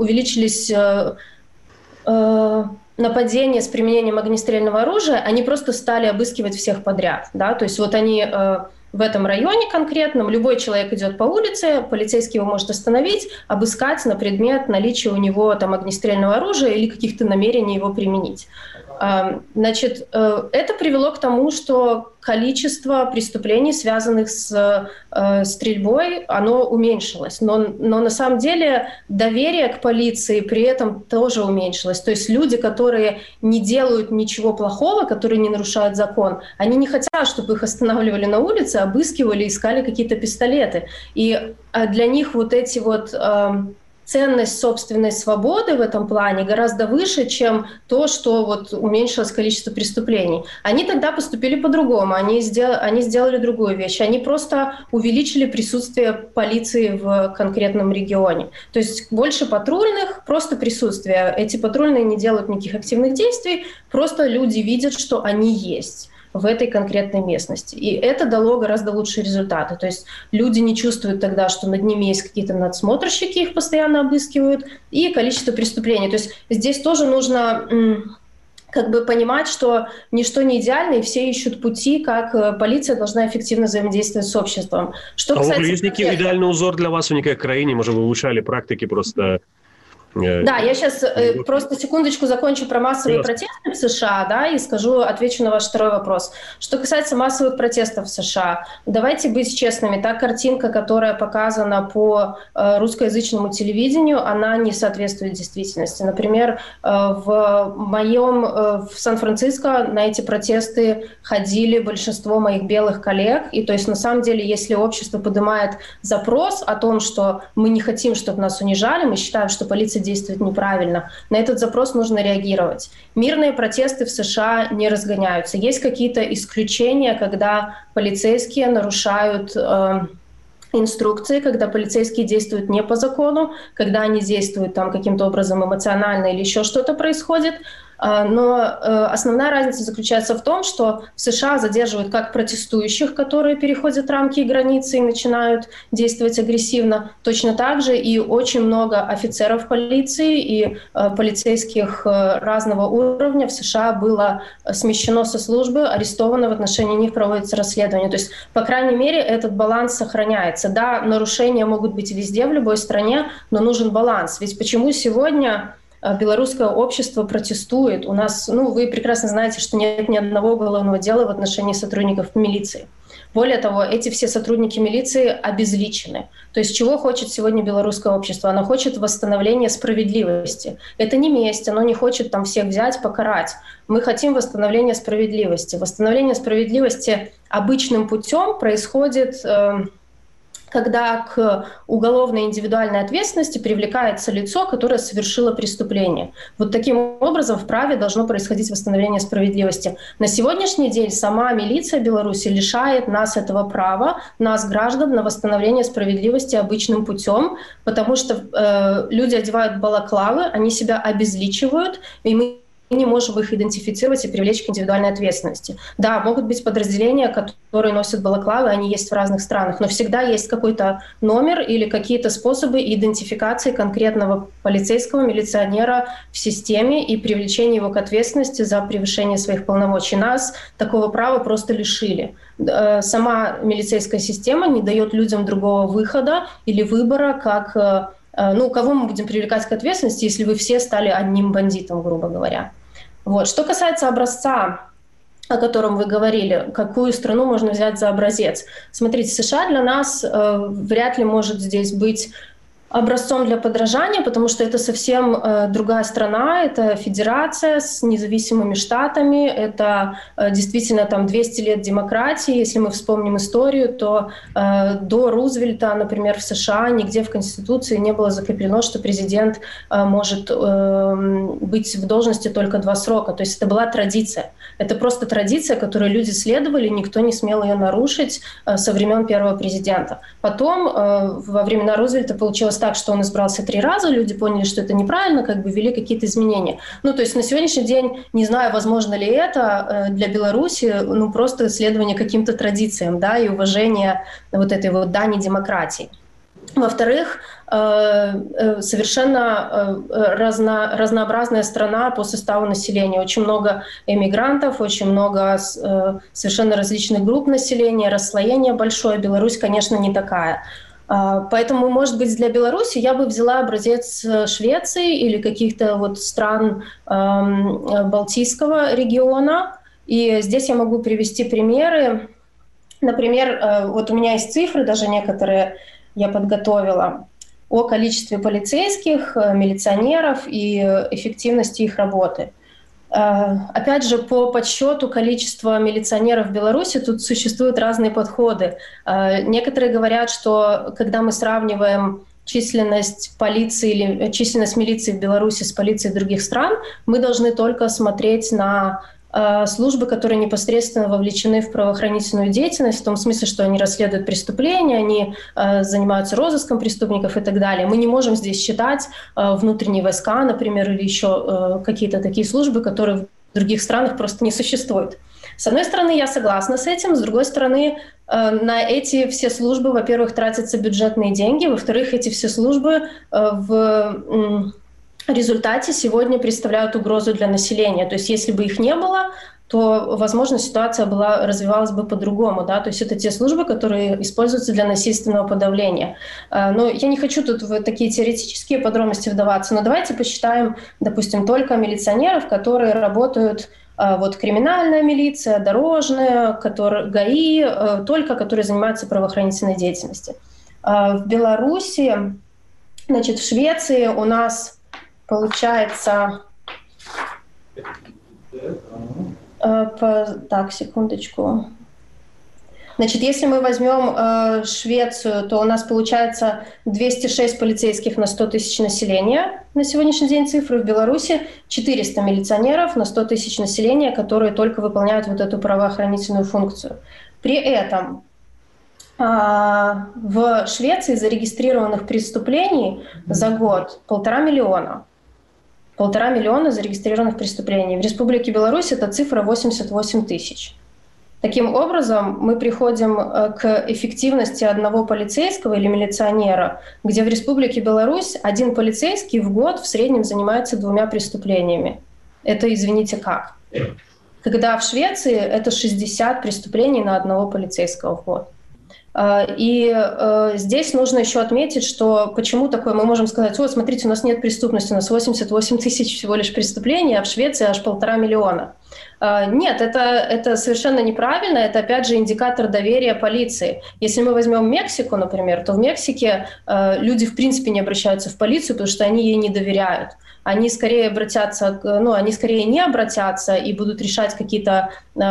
нападения с применением огнестрельного оружия, они просто стали обыскивать всех подряд. Да? То есть вот они в этом районе конкретном, любой человек идет по улице, полицейский его может остановить, обыскать на предмет наличия у него там огнестрельного оружия или каких-то намерений его применить. Значит, это привело к тому, что количество преступлений, связанных с стрельбой, оно уменьшилось. Но на самом деле доверие к полиции при этом тоже уменьшилось. То есть люди, которые не делают ничего плохого, которые не нарушают закон, они не хотят, чтобы их останавливали на улице, обыскивали, искали какие-то пистолеты. И для них вот эти вот... ценность собственной свободы в этом плане гораздо выше, чем то, что вот уменьшилось количество преступлений. Они тогда поступили по-другому, они сделали другую вещь. Они просто увеличили присутствие полиции в конкретном регионе. То есть больше патрульных, просто присутствие. Эти патрульные не делают никаких активных действий, просто люди видят, что они есть в этой конкретной местности. И это дало гораздо лучшие результаты. То есть люди не чувствуют тогда, что над ними есть какие-то надсмотрщики, их постоянно обыскивают, и количество преступлений. То есть здесь тоже нужно как бы понимать, что ничто не идеально, и все ищут пути, как полиция должна эффективно взаимодействовать с обществом. Что касается... есть некий идеальный узор для вас у некой краине? Может, вы вывучали практики просто... Да, я сейчас просто секундочку закончу про массовые протесты в США, да, и отвечу на ваш второй вопрос. Что касается массовых протестов в США, давайте быть честными, та картинка, которая показана по русскоязычному телевидению, она не соответствует действительности. Например, в Сан-Франциско на эти протесты ходили большинство моих белых коллег, и то есть на самом деле, если общество поднимает запрос о том, что мы не хотим, чтобы нас унижали, мы считаем, что полиция действует неправильно. На этот запрос нужно реагировать. Мирные протесты в США не разгоняются. Есть какие-то исключения, когда полицейские нарушают инструкции, когда полицейские действуют не по закону, когда они действуют там каким-то образом эмоционально или еще что-то происходит. Но основная разница заключается в том, что в США задерживают как протестующих, которые переходят рамки и границы и начинают действовать агрессивно, точно так же и очень много офицеров полиции и полицейских разного уровня в США было смещено со службы, арестовано, в отношении них проводится расследование. То есть, по крайней мере, этот баланс сохраняется. Да, нарушения могут быть везде, в любой стране, но нужен баланс. Ведь почему сегодня белорусское общество протестует? У нас, вы прекрасно знаете, что нет ни одного уголовного дела в отношении сотрудников милиции. Более того, эти все сотрудники милиции обезличены. То есть чего хочет сегодня белорусское общество? Оно хочет восстановления справедливости. Это не месть, оно не хочет там всех взять, покарать. Мы хотим восстановления справедливости. Восстановление справедливости обычным путем происходит... когда к уголовной индивидуальной ответственности привлекается лицо, которое совершило преступление. Вот таким образом в праве должно происходить восстановление справедливости. На сегодняшний день сама милиция Беларуси лишает нас этого права, нас, граждан, на восстановление справедливости обычным путем, потому что люди одевают балаклавы, они себя обезличивают, и мы не можем их идентифицировать и привлечь к индивидуальной ответственности. Да, могут быть подразделения, которые носят балаклавы, они есть в разных странах, но всегда есть какой-то номер или какие-то способы идентификации конкретного полицейского, милиционера в системе и привлечения его к ответственности за превышение своих полномочий. Нас такого права просто лишили. Сама милицейская система не дает людям другого выхода или выбора, как... кого мы будем привлекать к ответственности, если вы все стали одним бандитом, грубо говоря. Вот. Что касается образца, о котором вы говорили, какую страну можно взять за образец. Смотрите, США для нас вряд ли может здесь быть образцом для подражания, потому что это совсем другая страна, это федерация с независимыми штатами, это действительно там 200 лет демократии. Если мы вспомним историю, то до Рузвельта, например, в США нигде в Конституции не было закреплено, что президент может быть в должности только 2 срока. То есть это была традиция. Это просто традиция, которой люди следовали, никто не смел ее нарушить со времен первого президента. Потом, во времена Рузвельта, получилось так, что он избрался 3 раза, люди поняли, что это неправильно, как бы ввели какие-то изменения. Ну, то есть на сегодняшний день, не знаю, возможно ли это для Беларуси, ну, просто следование каким-то традициям, да, и уважение вот этой вот дани демократии. Во-вторых, совершенно разнообразная страна по составу населения. Очень много эмигрантов, очень много совершенно различных групп населения, расслоение большое. Беларусь, конечно, не такая. Поэтому, может быть, для Беларуси я бы взяла образец Швеции или каких-то вот стран Балтийского региона. И здесь я могу привести примеры. Например, вот у меня есть цифры, даже некоторые я подготовила, о количестве полицейских, милиционеров и эффективности их работы. Опять же, по подсчету количества милиционеров в Беларуси тут существуют разные подходы. Некоторые говорят, что когда мы сравниваем численность полиции или численность милиции в Беларуси с полицией других стран, мы должны только смотреть на службы, которые непосредственно вовлечены в правоохранительную деятельность, в том смысле, что они расследуют преступления, они занимаются розыском преступников и так далее. Мы не можем здесь считать внутренние войска, например, или еще какие-то такие службы, которые в других странах просто не существуют. С одной стороны, я согласна с этим, с другой стороны, на эти все службы, во-первых, тратятся бюджетные деньги, во-вторых, эти все службы в результате сегодня представляют угрозу для населения. То есть если бы их не было, то, возможно, ситуация развивалась бы по-другому. Да? То есть это те службы, которые используются для насильственного подавления. Но я не хочу тут в такие теоретические подробности вдаваться, но давайте посчитаем, допустим, только милиционеров, которые работают, вот криминальная милиция, дорожная, ГАИ, только которые занимаются правоохранительной деятельностью. В Беларуси, значит, в Швеции у нас получается, так, секундочку. Значит, если мы возьмем Швецию, то у нас получается 206 полицейских на 100 тысяч населения на сегодняшний день цифры. В Беларуси 400 милиционеров на 100 тысяч населения, которые только выполняют вот эту правоохранительную функцию. При этом в Швеции зарегистрированных преступлений за год 1,5 миллиона. 1,5 миллиона зарегистрированных преступлений. В Республике Беларусь эта цифра 88 тысяч. Таким образом, мы приходим к эффективности одного полицейского или милиционера, где в Республике Беларусь один полицейский в год в среднем занимается 2 преступлениями. Это, извините, как? Когда в Швеции это 60 преступлений на одного полицейского в год. И здесь нужно еще отметить, что почему такое, мы можем сказать, вот смотрите, у нас нет преступности, у нас 88 тысяч всего лишь преступлений, а в Швеции аж 1,5 миллиона. Нет, это совершенно неправильно, это опять же индикатор доверия полиции. Если мы возьмем Мексику, например, то в Мексике люди в принципе не обращаются в полицию, потому что они ей не доверяют. Они скорее они скорее не обратятся и будут решать какие-то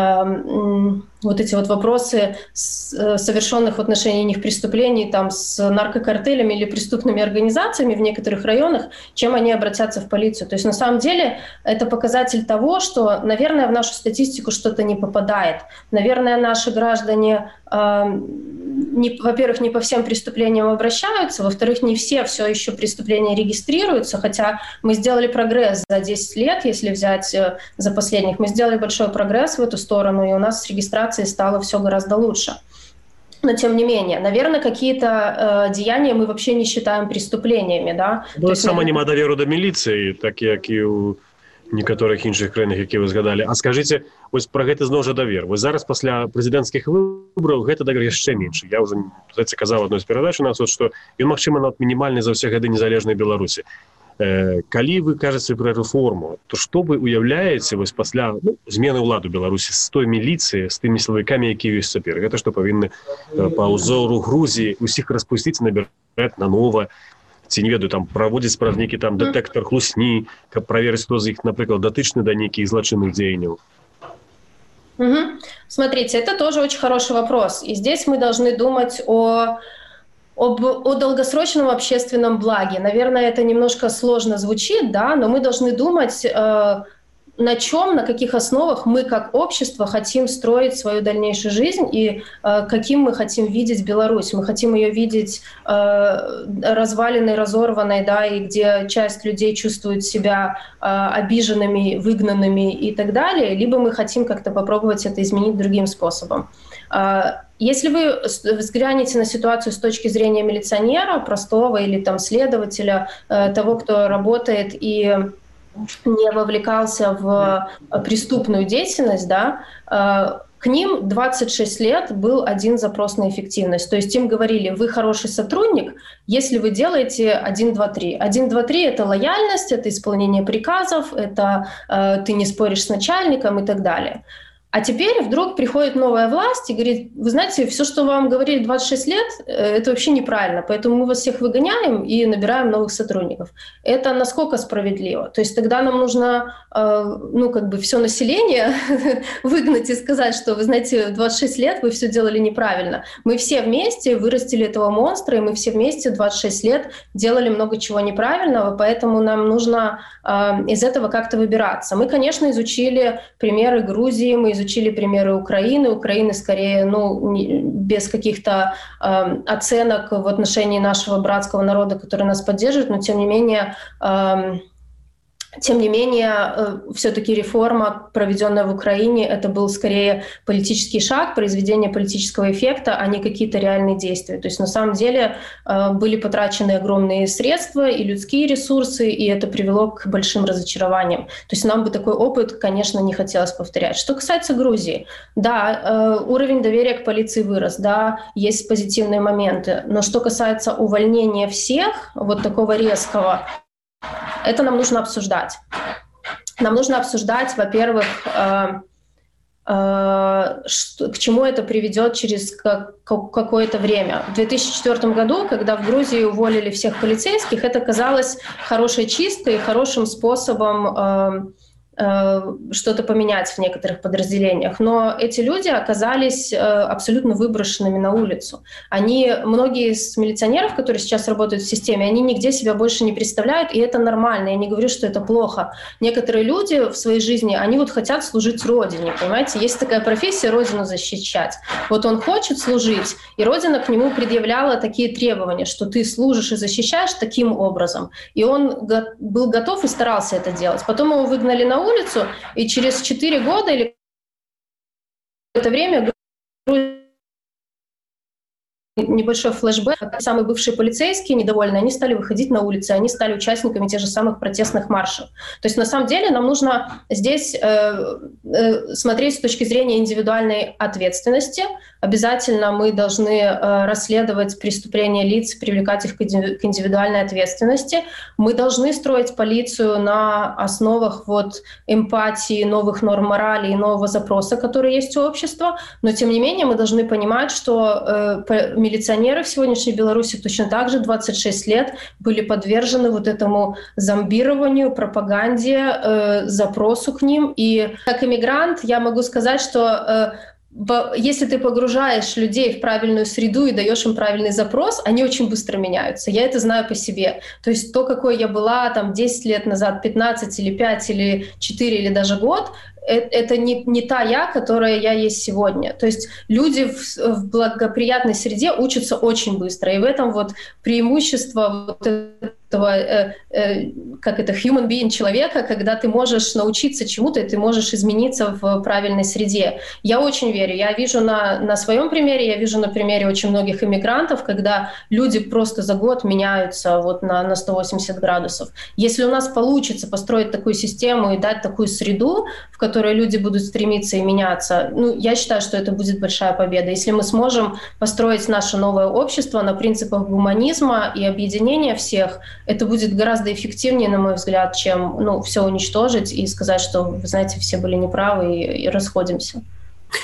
вот эти вот вопросы совершенных в отношении них преступлений там, с наркокартелями или преступными организациями в некоторых районах, чем они обратятся в полицию. То есть на самом деле это показатель того, что, наверное, в нашу статистику что-то не попадает. Наверное, наши граждане, во-первых, не по всем преступлениям обращаются, во-вторых, не все еще преступления регистрируются, хотя мы сделали прогресс за 10 лет, если взять за последних, мы сделали большой прогресс в эту сторону, и у нас с регистрацией стало все гораздо лучше. Но тем не менее, наверное, какие-то деяния мы вообще не считаем преступлениями. Да? Ну, сама нема даверу до міліції, так як і у некаторых іншых краінах, які вы згадалі. А скажите, вось про гэта зноў жа давер. Вось зараз пасля прэзідэнцкіх выбараў гэта давер яшчэ меншы. Я ўжо казаў адной з перадач у нас, што ён, магчыма, нават мінімальны за ўсе гады незалежнай Беларусі. Калі вы кажаце пра рэформу, то што вы уяўляеце вось пасля змены ўлады Беларусі з той міліцыі, з тымі сілавікамі, якія ёсць цяпер? Гэта што павінны па ўзору Грузіі усіх распусціць, набіраць нанова. ці не ведаю, там праводзіць праз нейкі там дэтэктар хлусні, каб праверыць, хто з іх, напрыклад, датычны да нейкіх злачынных дзеянняў? Смотрите, это тоже очень хороший вопрос. И здесь мы должны думать о долгосрочном общественном благе. Наверное, это немножко сложно звучит, да, но мы должны думать, на чем, на каких основах мы как общество хотим строить свою дальнейшую жизнь и каким мы хотим видеть Беларусь. Мы хотим ее видеть разваленной, разорванной, да, и где часть людей чувствует себя обиженными, выгнанными и так далее, либо мы хотим как-то попробовать это изменить другим способом. Если вы взглянете на ситуацию с точки зрения милиционера, простого или там следователя, того, кто работает и не вовлекался в преступную деятельность, да, к ним 26 лет был один запрос на эффективность. То есть им говорили, вы хороший сотрудник, если вы делаете 1, 2, 3. 1, 2, 3 — это лояльность, это исполнение приказов, это ты не споришь с начальником и так далее. А теперь вдруг приходит новая власть и говорит, вы знаете, все, что вам говорили 26 лет, это вообще неправильно, поэтому мы вас всех выгоняем и набираем новых сотрудников. Это насколько справедливо? То есть тогда нам нужно, все население выгнать и сказать, что, вы знаете, 26 лет вы все делали неправильно. Мы все вместе вырастили этого монстра, и мы все вместе 26 лет делали много чего неправильного, поэтому нам нужно из этого как-то выбираться. Мы, конечно, изучили примеры Грузии, мы изучили примеры Украины. Украины скорее, без каких-то оценок в отношении нашего братского народа, который нас поддерживает, но тем не менее, все-таки реформа, проведенная в Украине, это был скорее политический шаг, произведение политического эффекта, а не какие-то реальные действия. То есть на самом деле были потрачены огромные средства и людские ресурсы, и это привело к большим разочарованиям. То есть нам бы такой опыт, конечно, не хотелось повторять. Что касается Грузии, да, уровень доверия к полиции вырос, да, есть позитивные моменты, но что касается увольнения всех, вот такого резкого, это нам нужно обсуждать. Нам нужно обсуждать, во-первых, к чему это приведет через какое-то время. В 2004 году, когда в Грузии уволили всех полицейских, это казалось хорошей чисткой, хорошим способом что-то поменять в некоторых подразделениях. Но эти люди оказались абсолютно выброшенными на улицу. Многие из милиционеров, которые сейчас работают в системе, они нигде себя больше не представляют, и это нормально. Я не говорю, что это плохо. Некоторые люди в своей жизни, они вот хотят служить Родине, понимаете? Есть такая профессия — Родину защищать. Вот он хочет служить, и Родина к нему предъявляла такие требования, что ты служишь и защищаешь таким образом. И он был готов и старался это делать. Потом его выгнали на улицу, и через 4 года или это время небольшой флешбэк. Самые бывшие полицейские, недовольные, они стали выходить на улицы, они стали участниками тех же самых протестных маршев. То есть на самом деле нам нужно здесь смотреть с точки зрения индивидуальной ответственности. Обязательно мы должны расследовать преступления лиц, привлекать их к индивидуальной ответственности. Мы должны строить полицию на основах эмпатии, новых норм морали и нового запроса, который есть у общества. Но тем не менее мы должны понимать, что милиционеры в сегодняшней Беларуси точно так же 26 лет были подвержены этому зомбированию, пропаганде, запросу к ним. И как иммигрант я могу сказать, что если ты погружаешь людей в правильную среду и даешь им правильный запрос, они очень быстро меняются. Я это знаю по себе. То есть то, какой я была 10 лет назад, 15 или 5 или 4 или даже год, это не та я, которая я есть сегодня. То есть люди в благоприятной среде учатся очень быстро. И в этом преимущество этого, как это, human being человека, когда ты можешь научиться чему-то, и ты можешь измениться в правильной среде. Я очень верю. Я вижу на своем примере, я вижу на примере очень многих иммигрантов, когда люди просто за год меняются на 180 градусов. Если у нас получится построить такую систему и дать такую среду, в которой люди будут стремиться и меняться, я считаю, что это будет большая победа. Если мы сможем построить наше новое общество на принципах гуманизма и объединения всех, это будет гораздо эффективнее, на мой взгляд, чем все уничтожить и сказать, что, вы знаете, все были неправы и расходимся.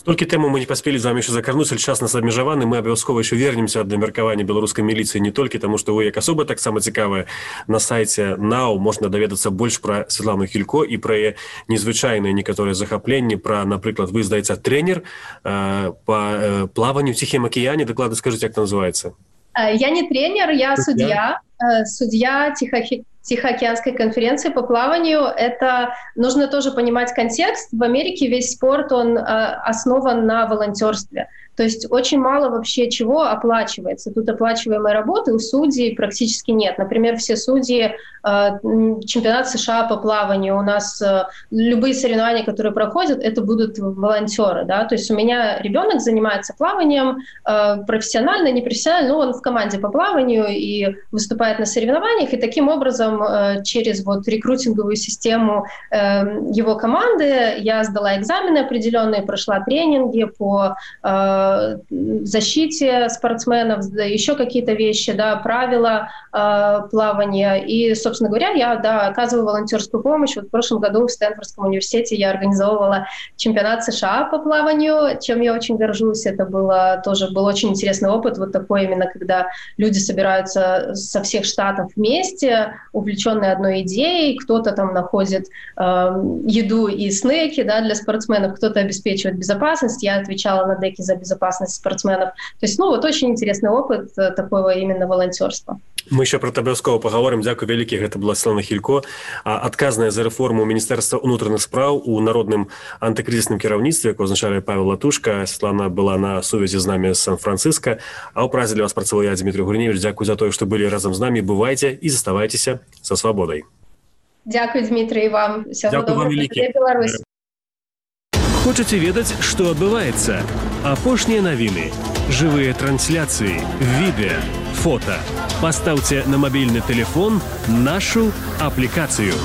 Толькі тэму мы не паспелі з вами яшчэ закрануць, але час нас абмежаваны, мы абавязкова яшчэ вернемся ад меркавання беларускай міліцыі не толькі таму, што вы як асоба таксама цікавая. На сайце НАУ можна даведацца больш пра Святлану Хілько і пра яе незвычайныя некаторыя захапленні, пра, напрыклад, вы, здаецца, трэнер па плаванню ў Ціхім акіяне, дакладна скажыце, як это называецца? Я не тренер, я судья Тихоокеанской конференции по плаванию. Это нужно тоже понимать контекст. В Америке весь спорт, он основан на волонтерстве. То есть очень мало вообще чего оплачивается. Тут оплачиваемой работы у судей практически нет. Например, все судьи, чемпионат США по плаванию, у нас любые соревнования, которые проходят, это будут волонтеры. Да? То есть у меня ребенок занимается плаванием профессионально, непрофессионально, но он в команде по плаванию и выступает на соревнованиях. И таким образом через вот рекрутинговую систему его команды я сдала экзамены определенные, прошла тренинги по защите спортсменов, еще какие-то вещи, да, правила плавания. И, собственно говоря, я оказываю волонтерскую помощь. Вот в прошлом году в Стэнфордском университете я организовывала чемпионат США по плаванию, чем я очень горжусь. Это был очень интересный опыт, вот такой именно, когда люди собираются со всех штатов вместе, увлеченные одной идеей, кто-то там находит еду и снеки, да, для спортсменов, кто-то обеспечивает безопасность. Я отвечала на деке за безопасность спортсменов. То есть, очень интересный опыт такого именно волонтерства. Мы еще про абавязкова паговорым. Дзякуй вялікі, гэта была Святлана Хілько, адказная за рэформу Міністэрства ўнутраных спраў у народным антыкрызісным кіраўніцтве, якое узначалі Павел Латушка. Святлана была на сувязі з намі з Сан-Франциско. А ў празе для вас працаваў я, Дмітрий Гурневич. Дзякуй за тое, што былі разам з намі. Бывайце і заставайцеся са свабодай. Дзякуй, Дмітрий, і вам. Всего доброго. Беларусь. Хочаце ведаць, што адбываецца? Апошнія навіны, жывыя трансляцыі, відэа, фота. Пастаўце на мабільны тэлефон нашу аплікацыю.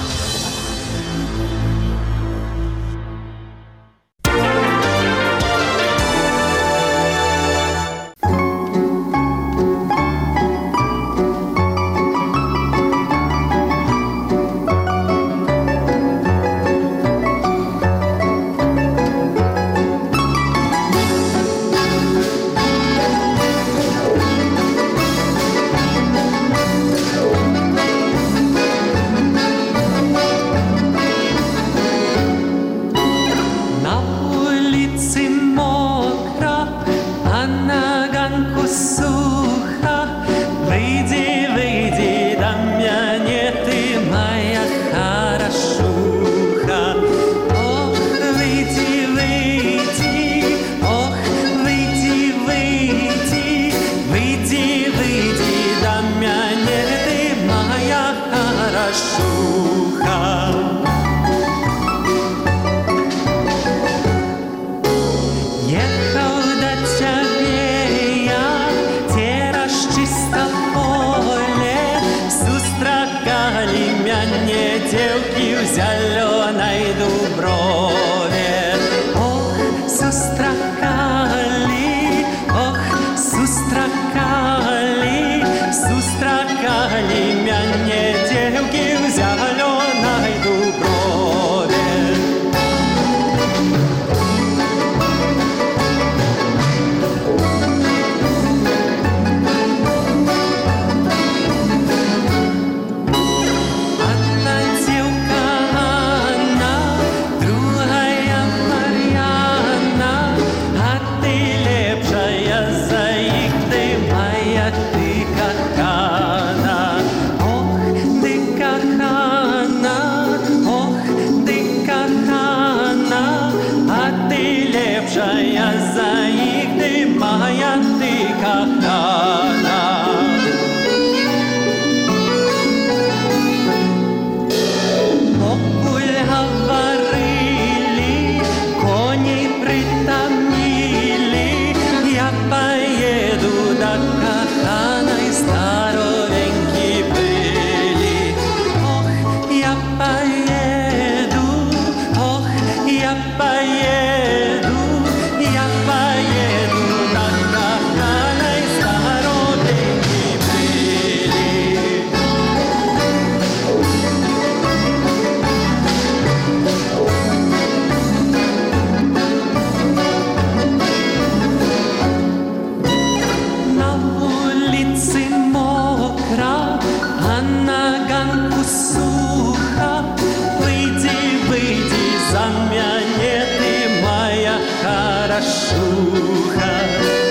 Я поеду, так, духа.